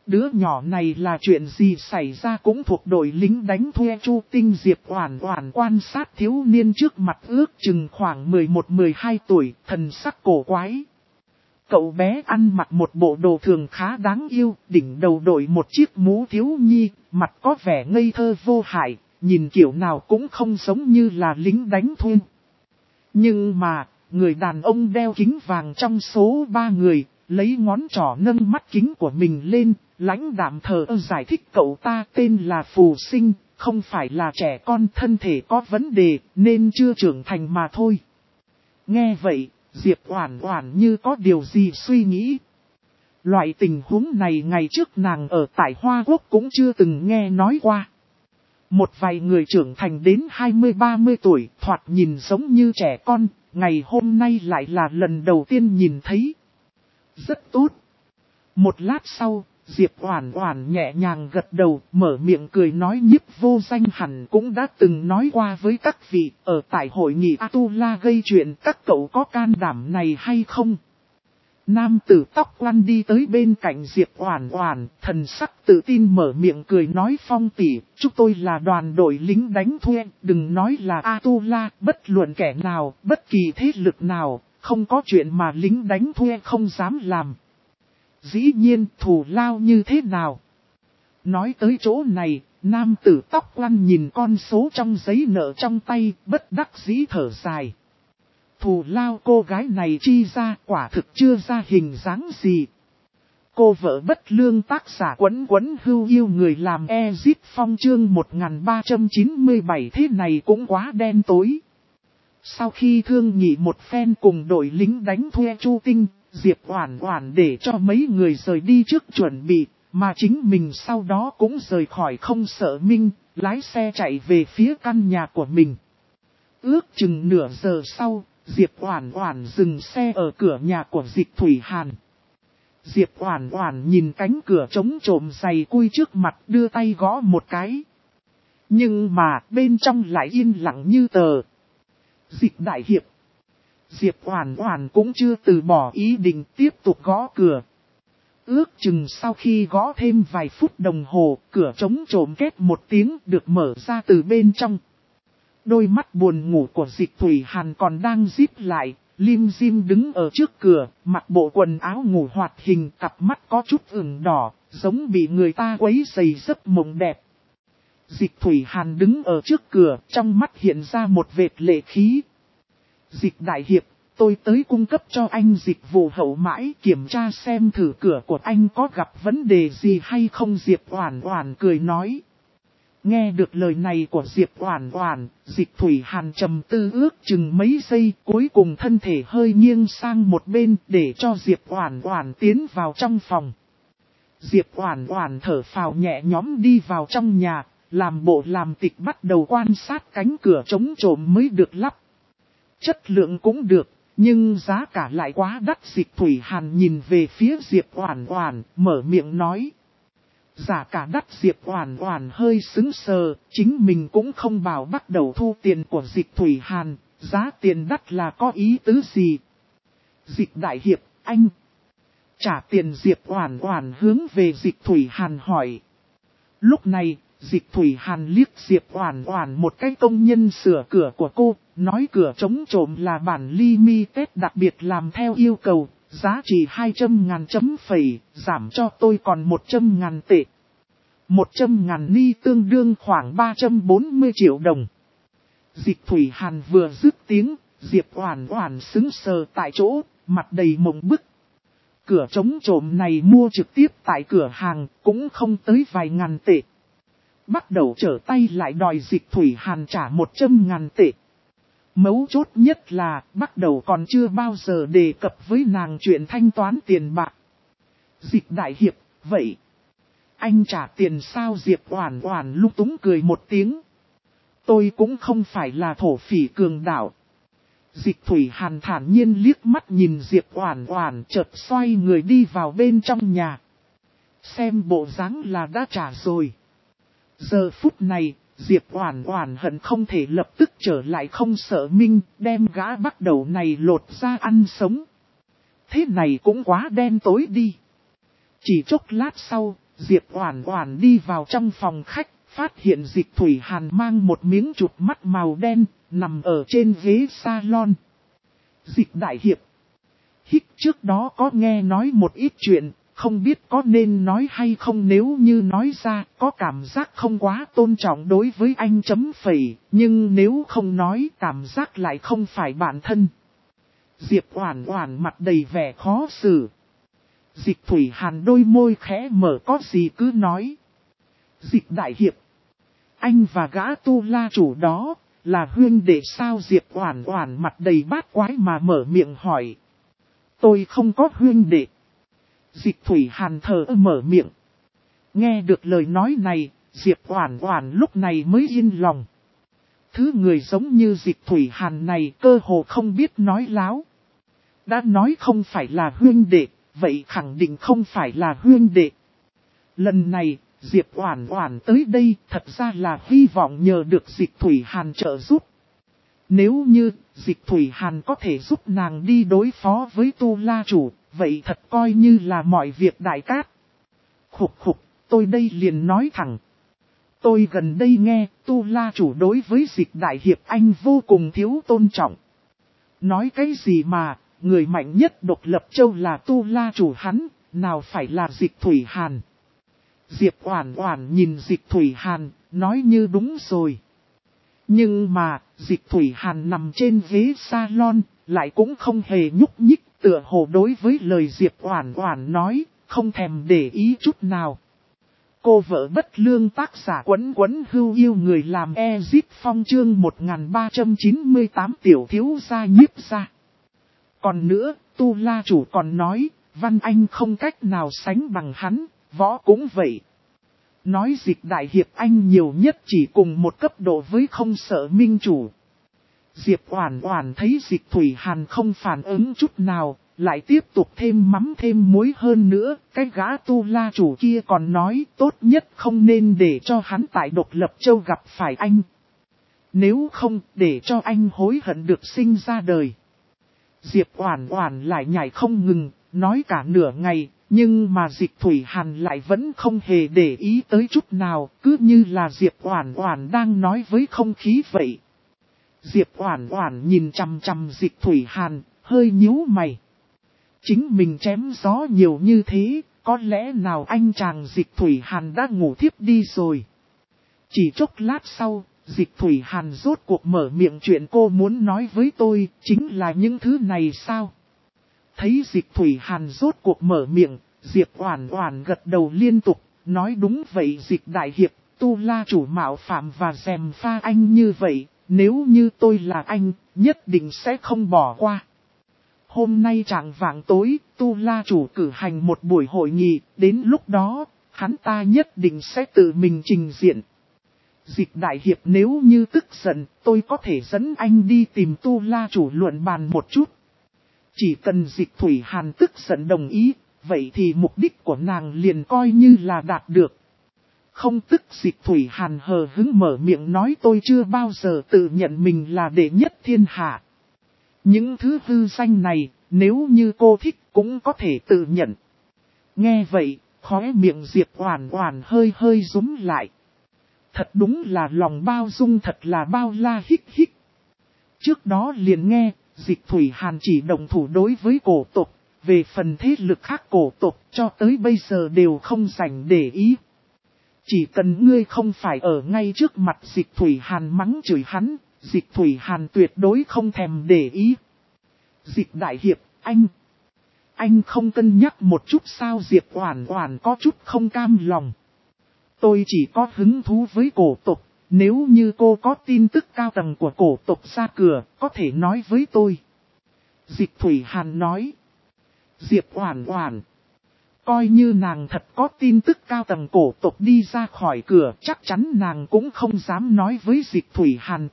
Đứa nhỏ này là chuyện gì xảy ra, cũng thuộc đội lính đánh thuê Chu Tinh. Diệp Oản Oản quan sát thiếu niên trước mặt ước chừng khoảng 11-12 tuổi, thần sắc cổ quái. Cậu bé ăn mặc một bộ đồ thường khá đáng yêu, đỉnh đầu đội một chiếc mũ thiếu nhi, mặt có vẻ ngây thơ vô hại, nhìn kiểu nào cũng không giống như là lính đánh thuê. Nhưng mà, người đàn ông đeo kính vàng trong số 3 người, lấy ngón trỏ nâng mắt kính của mình lên, lãnh đạm thờ ơ giải thích cậu ta tên là Phù Sinh, không phải là trẻ con, thân thể có vấn đề nên chưa trưởng thành mà thôi. Nghe vậy, Diệp Oản Oản như có điều gì suy nghĩ. Loại tình huống này ngày trước nàng ở tại Hoa Quốc cũng chưa từng nghe nói qua. Một vài người trưởng thành đến 20-30 tuổi thoạt nhìn giống như trẻ con, ngày hôm nay lại là lần đầu tiên nhìn thấy. Rất tốt. Một lát sau, Diệp Oản Oản nhẹ nhàng gật đầu, mở miệng cười nói Nhiếp Vô Danh hẳn cũng đã từng nói qua với các vị, ở tại hội nghị Atula gây chuyện, các cậu có can đảm này hay không? Nam tử tóc quăn đi tới bên cạnh Diệp Oản Oản, thần sắc tự tin mở miệng cười nói Phong tỷ, chúng tôi là đoàn đội lính đánh thuê, đừng nói là Atula, bất luận kẻ nào, bất kỳ thế lực nào, không có chuyện mà lính đánh thuê không dám làm. Dĩ nhiên thù lao như thế nào? Nói tới chỗ này, nam tử tóc quăn nhìn con số trong giấy nợ trong tay, bất đắc dĩ thở dài. Thù lao cô gái này chi ra quả thực chưa ra hình dáng gì. Cô vợ bất lương tác giả Quấn Quấn Hưu yêu người làm Ezip Phong chương 1397 thế này cũng quá đen tối. Sau khi thương nghị một phen cùng đội lính đánh thuê Chu Tinh, Diệp Oản Oản để cho mấy người rời đi trước chuẩn bị, mà chính mình sau đó cũng rời khỏi Không Sợ Minh, lái xe chạy về phía căn nhà của mình. Ước chừng nửa giờ sau, Diệp Oản Oản dừng xe ở cửa nhà của Dịch Thủy Hàn. Diệp Oản Oản nhìn cánh cửa trống trộm dày cui trước mặt, đưa tay gõ một cái. Nhưng mà bên trong lại yên lặng như tờ. Dịch đại hiệp. Diệp Oản Oản cũng chưa từ bỏ ý định tiếp tục gõ cửa. Ước chừng sau khi gõ thêm vài phút đồng hồ, cửa trống trộm két một tiếng được mở ra từ bên trong. Đôi mắt buồn ngủ của Dịch Thủy Hàn còn đang díp lại, lim dim đứng ở trước cửa, mặc bộ quần áo ngủ hoạt hình, cặp mắt có chút ửng đỏ, giống bị người ta quấy rầy giấc mộng đẹp. Dịch Thủy Hàn đứng ở trước cửa, trong mắt hiện ra một vệt lệ khí. Dịch đại hiệp, tôi tới cung cấp cho anh dịch vụ hậu mãi, kiểm tra xem thử cửa của anh có gặp vấn đề gì hay không. Diệp Oản Oản cười nói. Nghe được lời này của Diệp Oản Oản, Dịch Thủy Hàn trầm tư ước chừng mấy giây, cuối cùng thân thể hơi nghiêng sang một bên để cho Diệp Oản Oản tiến vào trong phòng. Diệp Oản Oản thở phào nhẹ nhõm đi vào trong nhà, làm bộ làm tịch bắt đầu quan sát cánh cửa trống trộm mới được lắp. Chất lượng cũng được, nhưng giá cả lại quá đắt. Dịch Thủy Hàn nhìn về phía Diệp Oản Oản, mở miệng nói. Giá cả đắt. Diệp Oản Oản hơi sững sờ, chính mình cũng không bảo bắt đầu thu tiền của Dịch Thủy Hàn, giá tiền đắt là có ý tứ gì? Dịch đại hiệp, anh trả tiền. Diệp Oản Oản hướng về Dịch Thủy Hàn hỏi. Lúc này, Dịch Thủy Hàn liếc Diệp Oản Oản một cái công nhân sửa cửa của cô, nói cửa trống trộm là bản limited đặc biệt làm theo yêu cầu, giá trị 200.000 chấm phẩy, giảm cho tôi còn 100.000 tệ. 100.000 ni tương đương khoảng 340 triệu đồng. Dịch Thủy Hàn vừa dứt tiếng, Diệp Oản Oản sững sờ tại chỗ, mặt đầy mộng bức. Cửa trống trộm này mua trực tiếp tại cửa hàng, cũng không tới vài ngàn tệ. Bắt đầu trở tay lại đòi Dịch Thủy Hàn trả 100.000 tệ. Mấu chốt nhất là, bắt đầu còn chưa bao giờ đề cập với nàng chuyện thanh toán tiền bạc. Dịch đại hiệp, vậy anh trả tiền sao? Diệp Oản Oản lúng túng cười một tiếng. Tôi cũng không phải là thổ phỉ cường đạo. Dịch Thủy Hàn thản nhiên liếc mắt nhìn Diệp Oản Oản, chợt xoay người đi vào bên trong nhà. Xem bộ dáng là đã trả rồi. Giờ phút này, Diệp Oản Oản hận không thể lập tức trở lại Không Sợ Minh, đem gã bắt đầu này lột ra ăn sống. Thế này cũng quá đen tối đi. Chỉ chốc lát sau, Diệp Oản Oản đi vào trong phòng khách, phát hiện Dịch Thủy Hàn mang một miếng chụp mắt màu đen, nằm ở trên ghế salon. Dịch đại hiệp. Hít trước đó có nghe nói một ít chuyện, không biết có nên nói hay không, nếu như nói ra có cảm giác không quá tôn trọng đối với anh chấm phẩy, nhưng nếu không nói cảm giác lại không phải bản thân. Diệp Oản Oản mặt đầy vẻ khó xử. Dịch Thủy Hàn đôi môi khẽ mở, có gì cứ nói. Dịch đại hiệp. Anh và gã Tu La chủ đó là huynh đệ sao? Diệp Oản Oản mặt đầy bát quái mà mở miệng hỏi. Tôi không có huynh đệ. Dịch Thủy Hàn thở mở miệng. Nghe được lời nói này, Diệp Oản Oản lúc này mới yên lòng. Thứ người giống như Dịch Thủy Hàn này cơ hồ không biết nói láo. Đã nói không phải là huynh đệ, vậy khẳng định không phải là huynh đệ. Lần này, Diệp Oản Oản tới đây thật ra là hy vọng nhờ được Dịch Thủy Hàn trợ giúp. Nếu như Dịch Thủy Hàn có thể giúp nàng đi đối phó với Tu La chủ, vậy thật coi như là mọi việc đại cát. Khục khục, tôi đây liền nói thẳng. Tôi gần đây nghe Tu La chủ đối với Dịch đại hiệp anh vô cùng thiếu tôn trọng. Nói cái gì mà, người mạnh nhất độc lập châu là Tu La chủ hắn, nào phải là Dịch Thủy Hàn. Diệp Oản Oản nhìn Dịch Thủy Hàn, nói như đúng rồi. Nhưng mà, Dịch Thủy Hàn nằm trên ghế salon, lại cũng không hề nhúc nhích, tựa hồ đối với lời Diệp Oản Oản nói, không thèm để ý chút nào. Cô vợ bất lương, tác giả Quấn Quấn Hưu Yêu người làm Ezit Phong, chương 1398 tiểu thiếu gia nhiếp gia. Còn nữa, Tu La chủ còn nói, Văn Anh không cách nào sánh bằng hắn, Võ cũng vậy. Nói Dịch đại hiệp anh nhiều nhất chỉ cùng một cấp độ với Không Sợ Minh chủ. Diệp Oản Oản thấy Dịch Thủy Hàn không phản ứng chút nào, lại tiếp tục thêm mắm thêm muối hơn nữa, cái gã Tu La chủ kia còn nói tốt nhất không nên để cho hắn tại Độc Lập Châu gặp phải anh. Nếu không, để cho anh hối hận được sinh ra đời. Diệp Oản Oản lại nhảy không ngừng, nói cả nửa ngày, nhưng mà Dịch Thủy Hàn lại vẫn không hề để ý tới chút nào, cứ như là Diệp Oản Oản đang nói với không khí vậy. Diệp Oản Oản nhìn chằm chằm Dịch Thủy Hàn, hơi nhíu mày. Chính mình chém gió nhiều như thế, có lẽ nào anh chàng Dịch Thủy Hàn đã ngủ thiếp đi rồi. Chỉ chốc lát sau, Dịch Thủy Hàn rốt cuộc mở miệng, chuyện cô muốn nói với tôi, chính là những thứ này sao? Thấy Dịch Thủy Hàn rốt cuộc mở miệng, Diệp Oản Oản gật đầu liên tục, nói đúng vậy Dịch đại hiệp, Tu La chủ mạo phạm và gièm pha anh như vậy, nếu như tôi là anh, nhất định sẽ không bỏ qua. Hôm nay chạng vạng tối, Tu La chủ cử hành một buổi hội nghị, đến lúc đó, hắn ta nhất định sẽ tự mình trình diện. Dịch đại hiệp nếu như tức giận, tôi có thể dẫn anh đi tìm Tu La chủ luận bàn một chút. Chỉ cần Dịch Thủy Hàn tức giận đồng ý, vậy thì mục đích của nàng liền coi như là đạt được. Không tức Dịch Thủy Hàn hờ hững mở miệng nói, tôi chưa bao giờ tự nhận mình là đệ nhất thiên hạ. Những thứ hư danh này, nếu như cô thích cũng có thể tự nhận. Nghe vậy, khóe miệng Diệp Oản Oản hơi hơi rúm lại. Thật đúng là lòng bao dung, thật là bao la hích hích. Trước đó liền nghe, Dịch Thủy Hàn chỉ động thủ đối với cổ tộc, về phần thế lực khác cổ tộc cho tới bây giờ đều không dành để ý. Chỉ cần ngươi không phải ở ngay trước mặt Dịch Thủy Hàn mắng chửi hắn, Dịch Thủy Hàn tuyệt đối không thèm để ý. Dịch đại hiệp, anh không cân nhắc một chút sao? Diệp Oản Oản có chút không cam lòng. Tôi chỉ có hứng thú với cổ tộc, nếu như cô có tin tức cao tầng của cổ tộc ra cửa, có thể nói với tôi. Dịch Thủy Hàn nói. Diệp Oản Oản, coi như nàng thật có tin tức cao tầng cổ tộc đi ra khỏi cửa, chắc chắn nàng cũng không dám nói với Dịch Thủy Hàn.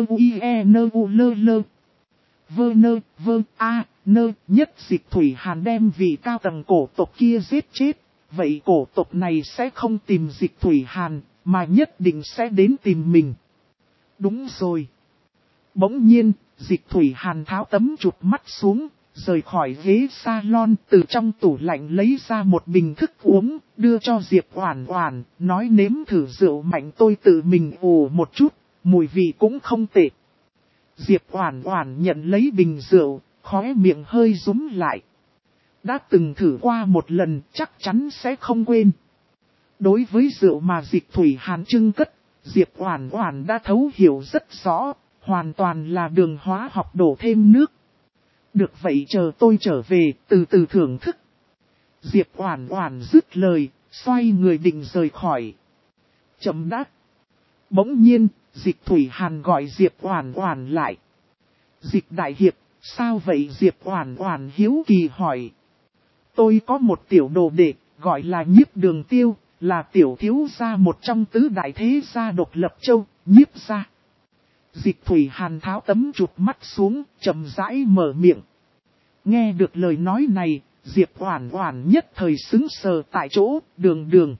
Nhất Dịch Thủy Hàn đem vị cao tầng cổ tộc kia giết chết, vậy cổ tộc này sẽ không tìm Dịch Thủy Hàn, mà nhất định sẽ đến tìm mình. Đúng rồi. Bỗng nhiên, Dịch Thủy Hàn tháo tấm chụp mắt xuống, rời khỏi ghế salon, từ trong tủ lạnh lấy ra một bình thức uống, đưa cho Diệp Oản Oản, nói nếm thử rượu mạnh tôi tự mình ủ một chút, mùi vị cũng không tệ. Diệp Oản Oản nhận lấy bình rượu, khóe miệng hơi rúm lại. Đã từng thử qua một lần, chắc chắn sẽ không quên. Đối với rượu mà Dịch Thủy Hàn trưng cất, Diệp Oản Oản đã thấu hiểu rất rõ, hoàn toàn là đường hóa học đổ thêm nước. Được vậy chờ tôi trở về, từ từ thưởng thức. Diệp Oản Oản dứt lời, xoay người định rời khỏi. Chậm đã. Bỗng nhiên, Dịch Thủy Hàn gọi Diệp Oản Oản lại. Dịch đại hiệp, sao vậy? Diệp Oản Oản hiếu kỳ hỏi. Tôi có một tiểu đồ đệ, gọi là Nhiếp Đường Tiêu, là tiểu thiếu gia một trong tứ đại thế gia Độc Lập Châu, Nhiếp gia. Dịch Thủy Hàn tháo tấm chụp mắt xuống, chậm rãi mở miệng. Nghe được lời nói này, Diệp Oản Oản nhất thời sững sờ tại chỗ. Đường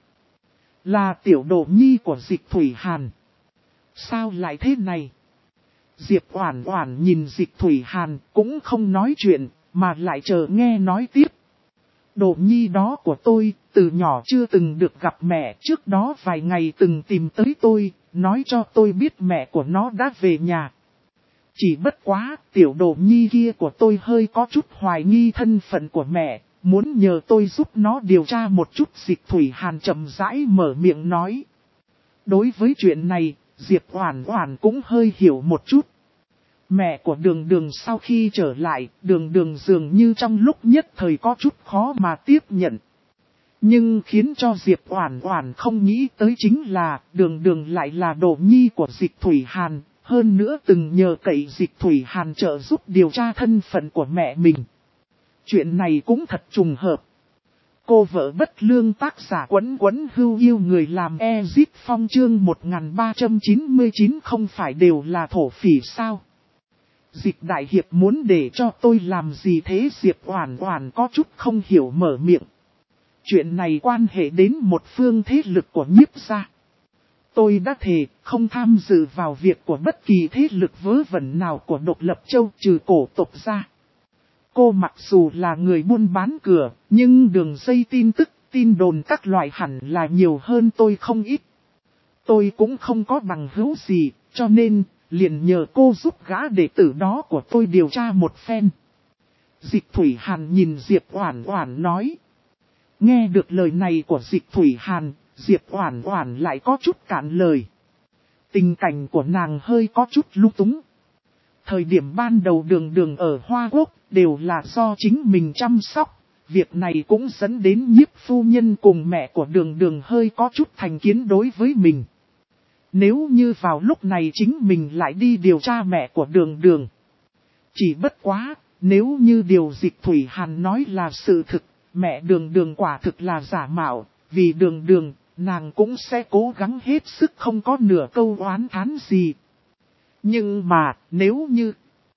là tiểu đồ nhi của Dịch Thủy Hàn. Sao lại thế này? Diệp Oản Oản nhìn Dịch Thủy Hàn cũng không nói chuyện, mà lại chờ nghe nói tiếp. Đồ nhi đó của tôi, từ nhỏ chưa từng được gặp mẹ, trước đó vài ngày từng tìm tới tôi, nói cho tôi biết mẹ của nó đã về nhà. Chỉ bất quá, tiểu đồ nhi kia của tôi hơi có chút hoài nghi thân phận của mẹ, muốn nhờ tôi giúp nó điều tra một chút. Dịch Thủy Hàn chậm rãi mở miệng nói. Đối với chuyện này, Diệp Oản Oản cũng hơi hiểu một chút. Mẹ của Đường sau khi trở lại, Đường dường như trong lúc nhất thời có chút khó mà tiếp nhận. Nhưng khiến cho Diệp Oản Oản không nghĩ tới chính là Đường lại là đồ nhi của Dịch Thủy Hàn, hơn nữa từng nhờ cậy Dịch Thủy Hàn trợ giúp điều tra thân phận của mẹ mình. Chuyện này cũng thật trùng hợp. Cô vợ bất lương tác giả Quấn hưu yêu người làm Ezit Phong chương 1399 không phải đều là thổ phỉ sao? Dịch đại hiệp muốn để cho tôi làm gì thế? Diệp Oản Oản có chút không hiểu mở miệng. Chuyện này quan hệ đến một phương thế lực của Nhiếp gia. Tôi đã thề không tham dự vào việc của bất kỳ thế lực vớ vẩn nào của Độc Lập Châu trừ cổ tộc gia. Cô mặc dù là người buôn bán cửa, nhưng đường dây tin tức, tin đồn các loại hẳn là nhiều hơn tôi không ít. Tôi cũng không có bằng hữu gì, cho nên liền nhờ cô giúp gã đệ tử đó của tôi điều tra một phen. Dịch Thủy Hàn nhìn Diệp Oản Oản nói. Nghe được lời này của Dịch Thủy Hàn, Diệp Oản Oản lại có chút cạn lời. Tình cảnh của nàng hơi có chút lung túng. Thời điểm ban đầu Đường ở Hoa Quốc đều là do chính mình chăm sóc. Việc này cũng dẫn đến Nhiếp phu nhân cùng mẹ của Đường hơi có chút thành kiến đối với mình. Nếu như vào lúc này chính mình lại đi điều tra mẹ của Đường. Chỉ bất quá, nếu như điều Dịch Thủy Hàn nói là sự thực, mẹ Đường quả thực là giả mạo, vì Đường, nàng cũng sẽ cố gắng hết sức không có nửa câu oán thán gì. Nhưng mà, nếu như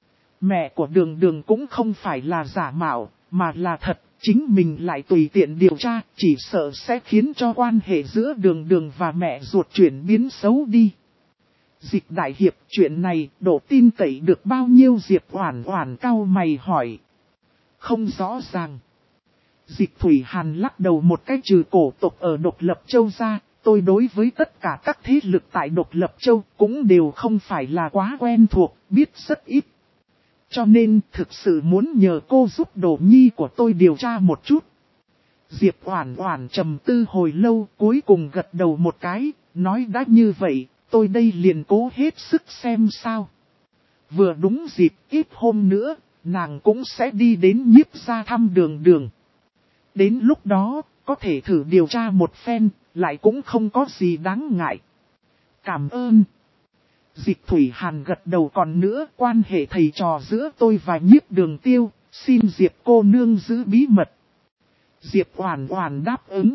mẹ của Đường cũng không phải là giả mạo, mà là thật, chính mình lại tùy tiện điều tra, chỉ sợ sẽ khiến cho quan hệ giữa Đường và mẹ ruột chuyển biến xấu đi. Dịch đại hiệp, chuyện này, độ tin cậy được bao nhiêu? Diệp Oản Oản cau mày hỏi. Không rõ ràng. Dịch Thủy Hàn lắc đầu một cái, trừ cổ tộc ở Độc Lập Châu ra, tôi đối với tất cả các thế lực tại Độc Lập Châu cũng đều không phải là quá quen thuộc, biết rất ít. Cho nên thực sự muốn nhờ cô giúp đồ nhi của tôi điều tra một chút. Diệp Oản Oản trầm tư hồi lâu, cuối cùng gật đầu một cái, nói đã như vậy, tôi đây liền cố hết sức xem sao. Vừa đúng dịp, ít hôm nữa, nàng cũng sẽ đi đến Nhiếp gia thăm Đường. Đến lúc đó, có thể thử điều tra một phen, lại cũng không có gì đáng ngại. Cảm ơn. Dịch Thủy Hàn gật đầu, còn nữa, quan hệ thầy trò giữa tôi và Nhiếp Đường Tiêu, xin Diệp cô nương giữ bí mật. Diệp Oản Oản đáp ứng.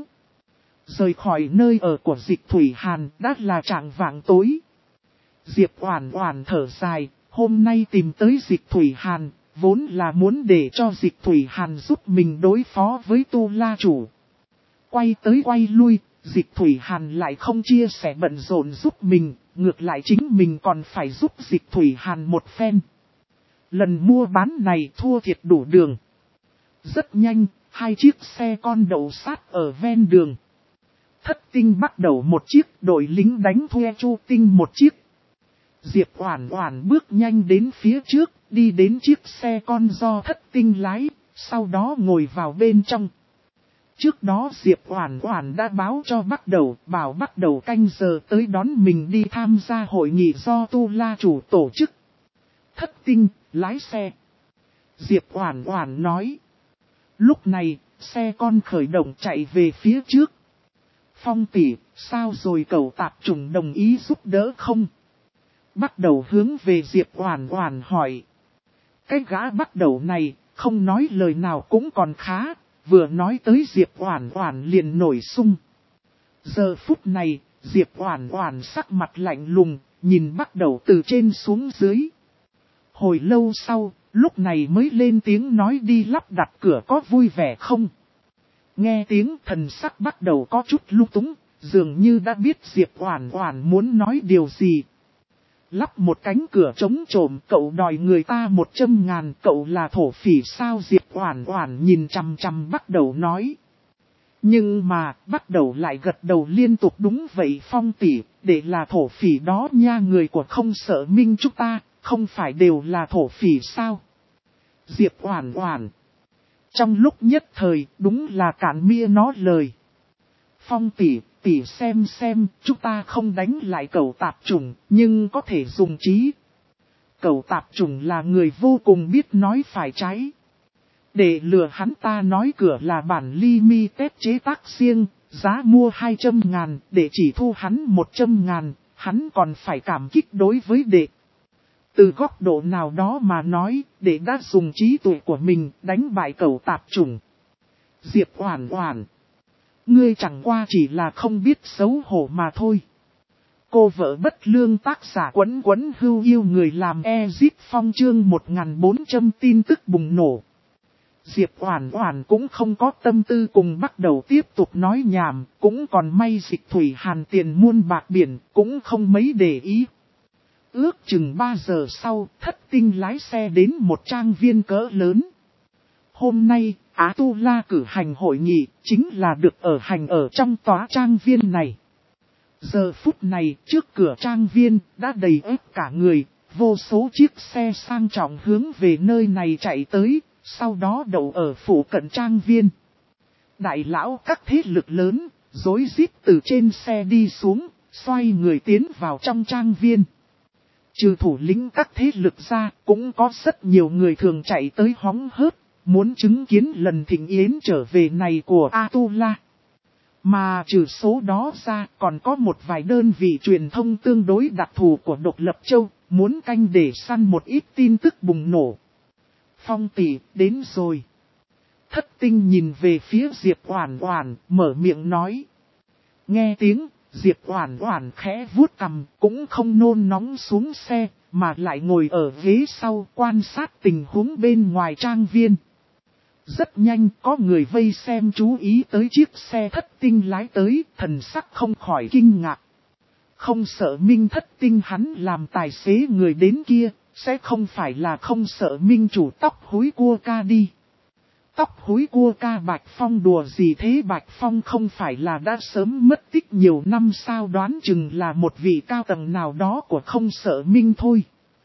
Rời khỏi nơi ở của Dịch Thủy Hàn đã là chạng vạng tối. Diệp Oản Oản thở dài, hôm nay tìm tới Dịch Thủy Hàn, vốn là muốn để cho Dịch Thủy Hàn giúp mình đối phó với Tu La Chủ. Quay tới quay lui, Dịch Thủy Hàn lại không chia sẻ bận rộn giúp mình, ngược lại chính mình còn phải giúp Dịch Thủy Hàn một phen. Lần mua bán này thua thiệt đủ đường. Rất nhanh, hai chiếc xe con đậu sát ở ven đường. Thất Tinh bắt đầu một chiếc, đội lính đánh thuê Chu Tinh một chiếc. Diệp Oản Oản bước nhanh đến phía trước, đi đến chiếc xe con do Thất Tinh lái, sau đó ngồi vào bên trong. Trước đó Diệp Oản Oản đã báo cho Bắt Đầu, bảo Bắt Đầu canh giờ tới đón mình đi tham gia hội nghị do Tu La chủ tổ chức. Thất Tinh, lái xe. Diệp Oản Oản nói. Lúc này, xe con khởi động chạy về phía trước. Phong tỷ, sao rồi cậu tạp chủng đồng ý giúp đỡ không? Bắt Đầu hướng về Diệp Oản Oản hỏi. Cái gã Bắt Đầu này, không nói lời nào cũng còn khá, vừa nói tới Diệp Oản Oản liền nổi sung. Giờ phút này, Diệp Oản Oản sắc mặt lạnh lùng, nhìn Bắt Đầu từ trên xuống dưới. Hồi lâu sau, lúc này mới lên tiếng nói đi lắp đặt cửa có vui vẻ không? Nghe tiếng thần sắc Bắt Đầu có chút lung túng, dường như đã biết Diệp Oản Oản muốn nói điều gì. Lắp một cánh cửa trống trộm, cậu đòi người ta 100.000, cậu là thổ phỉ sao? Diệp Oản Oản nhìn chằm chằm Bắt Đầu nói. Nhưng mà, Bắt Đầu lại gật đầu liên tục đúng vậy Phong tỷ, để là thổ phỉ đó nha, người của Không Sợ Minh chúng ta, không phải đều là thổ phỉ sao? Diệp Oản Oản. Trong lúc nhất thời, đúng là cạn mia nó lời. Phong tỷ, tỷ xem, chúng ta không đánh lại cẩu tạp chủng, nhưng có thể dùng trí. Cẩu tạp chủng là người vô cùng biết nói phải trái. Để lừa hắn ta nói cửa là bản limited chế tác riêng, giá mua 200.000, để chỉ thu hắn 100.000, hắn còn phải cảm kích đối với đệ. Từ góc độ nào đó mà nói, đệ đã dùng trí tuệ của mình đánh bại cẩu tạp chủng. Diệp Oản Oản. Ngươi chẳng qua chỉ là không biết xấu hổ mà thôi. Cô vợ bất lương tác giả Quấn Quấn Hưu yêu người làm Ezit Phong chương 1400 tin tức bùng nổ. Diệp Oản Oản cũng không có tâm tư cùng Bắt Đầu tiếp tục nói nhảm, cũng còn may Dịch Thủy Hàn tiền muôn bạc biển, cũng không mấy để ý. Ước chừng 3 giờ sau, Thất Tinh lái xe đến một trang viên cỡ lớn. Hôm nay, Á Tu La cử hành hội nghị, chính là được hành ở trong tòa trang viên này. Giờ phút này, trước cửa trang viên, đã đầy ếp cả người, vô số chiếc xe sang trọng hướng về nơi này chạy tới, sau đó đậu ở phủ cận trang viên. Đại lão các thế lực lớn, rối rít từ trên xe đi xuống, xoay người tiến vào trong trang viên. Trừ thủ lĩnh các thế lực ra, cũng có rất nhiều người thường chạy tới hóng hớt, muốn chứng kiến lần thịnh yến trở về này của Atula. Mà trừ số đó ra, còn có một vài đơn vị truyền thông tương đối đặc thù của Độc Lập Châu, muốn canh để săn một ít tin tức bùng nổ. Phong tỷ, đến rồi. Thất Tinh nhìn về phía Diệp Oản Oản, mở miệng nói. Nghe tiếng, Diệp Oản Oản khẽ vuốt cằm, cũng không nôn nóng xuống xe, mà lại ngồi ở ghế sau quan sát tình huống bên ngoài trang viên. Rất nhanh có người vây xem chú ý tới chiếc xe Thất Tinh lái tới, thần sắc không khỏi kinh ngạc. Không Sợ Minh Thất Tinh hắn làm tài xế người đến kia, sẽ không phải là Không Sợ Minh chủ tóc húi cua ca đi. Tóc húi cua ca Bạch Phong đùa gì thế, Bạch Phong không phải là đã sớm mất tích nhiều năm sao, đoán chừng là một vị cao tầng nào đó của Không Sợ Minh thôi.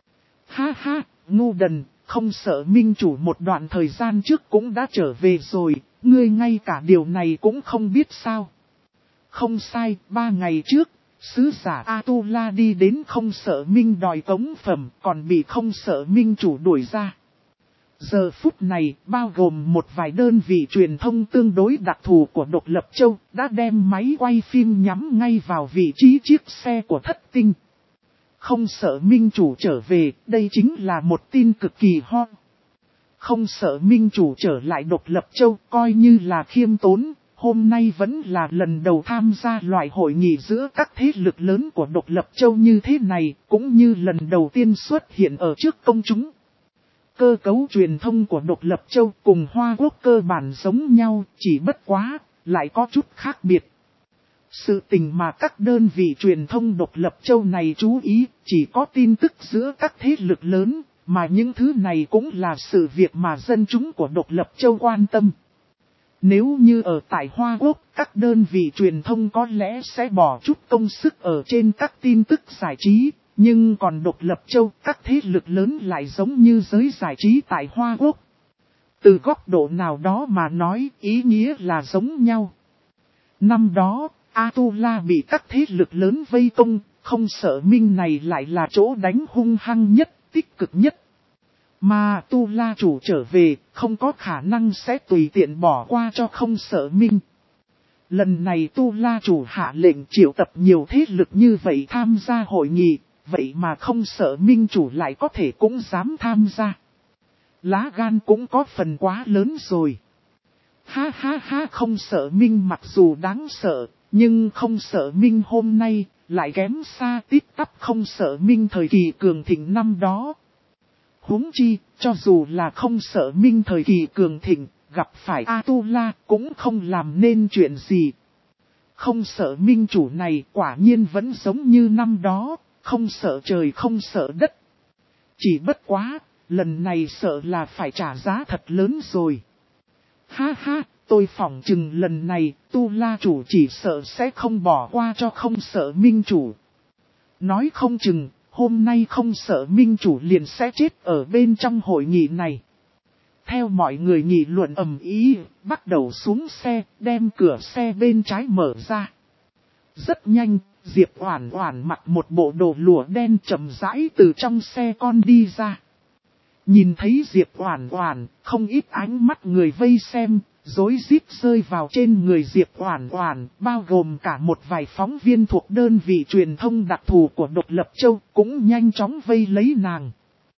Ha ha, ngu đần, Không Sợ Minh chủ một đoạn thời gian trước cũng đã trở về rồi, ngươi ngay cả điều này cũng không biết sao. Không sai, 3 ngày trước, sứ giả Atula đi đến Không Sợ Minh đòi cống phẩm, còn bị Không Sợ Minh chủ đuổi ra. Giờ phút này, bao gồm một vài đơn vị truyền thông tương đối đặc thù của Độc Lập Châu, đã đem máy quay phim nhắm ngay vào vị trí chiếc xe của Thất Tinh. Không Sợ Minh chủ trở về, đây chính là một tin cực kỳ hot. Không Sợ Minh chủ trở lại Độc Lập Châu, coi như là khiêm tốn, hôm nay vẫn là lần đầu tham gia loại hội nghị giữa các thế lực lớn của Độc Lập Châu như thế này, cũng như lần đầu tiên xuất hiện ở trước công chúng. Cơ cấu truyền thông của Độc Lập Châu cùng Hoa Quốc cơ bản giống nhau, chỉ bất quá, lại có chút khác biệt. Sự tình mà các đơn vị truyền thông Độc Lập Châu này chú ý, chỉ có tin tức giữa các thế lực lớn, Mà những thứ này cũng là sự việc mà dân chúng của Độc Lập Châu quan tâm. Nếu như ở tại Hoa Quốc, các đơn vị truyền thông có lẽ sẽ bỏ chút công sức ở trên các tin tức giải trí, nhưng còn Độc Lập Châu, các thế lực lớn lại giống như giới giải trí tại Hoa Quốc. Từ góc độ nào đó mà nói, ý nghĩa là giống nhau. Năm đó, Atula bị các thế lực lớn vây công, Không Sợ Minh này lại là chỗ đánh hung hăng nhất, tích cực nhất. Mà Tu La chủ trở về, không có khả năng sẽ tùy tiện bỏ qua cho Không Sợ Minh. Lần này Tu La chủ hạ lệnh triệu tập nhiều thế lực như vậy tham gia hội nghị, vậy mà Không Sợ Minh chủ lại có thể cũng dám tham gia. Lá gan cũng có phần quá lớn rồi. Ha ha ha, Không Sợ Minh mặc dù đáng sợ, nhưng Không Sợ Minh hôm nay lại kém xa tít tắp Không Sợ Minh thời kỳ cường thịnh năm đó. Huống chi, cho dù là Không Sợ Minh thời kỳ cường thịnh, gặp phải Atula cũng không làm nên chuyện gì. Không Sợ Minh chủ này quả nhiên vẫn giống như năm đó, không sợ trời không sợ đất. Chỉ bất quá, lần này sợ là phải trả giá thật lớn rồi. Ha ha, tôi phỏng chừng lần này Tu La chủ chỉ sợ sẽ không bỏ qua cho Không Sợ Minh chủ. Nói không chừng, hôm nay Không Sợ Minh chủ liền sẽ chết ở bên trong hội nghị này. Theo mọi người nghị luận ầm ĩ, bắt đầu xuống xe, đem cửa xe bên trái mở ra. Rất nhanh, Diệp Oản Oản mặc một bộ đồ lụa đen chậm rãi từ trong xe con đi ra. Nhìn thấy Diệp Oản Oản, không ít ánh mắt người vây xem, rối rít rơi vào trên người Diệp Oản Oản, bao gồm cả một vài phóng viên thuộc đơn vị truyền thông đặc thù của Độc Lập Châu, cũng nhanh chóng vây lấy nàng.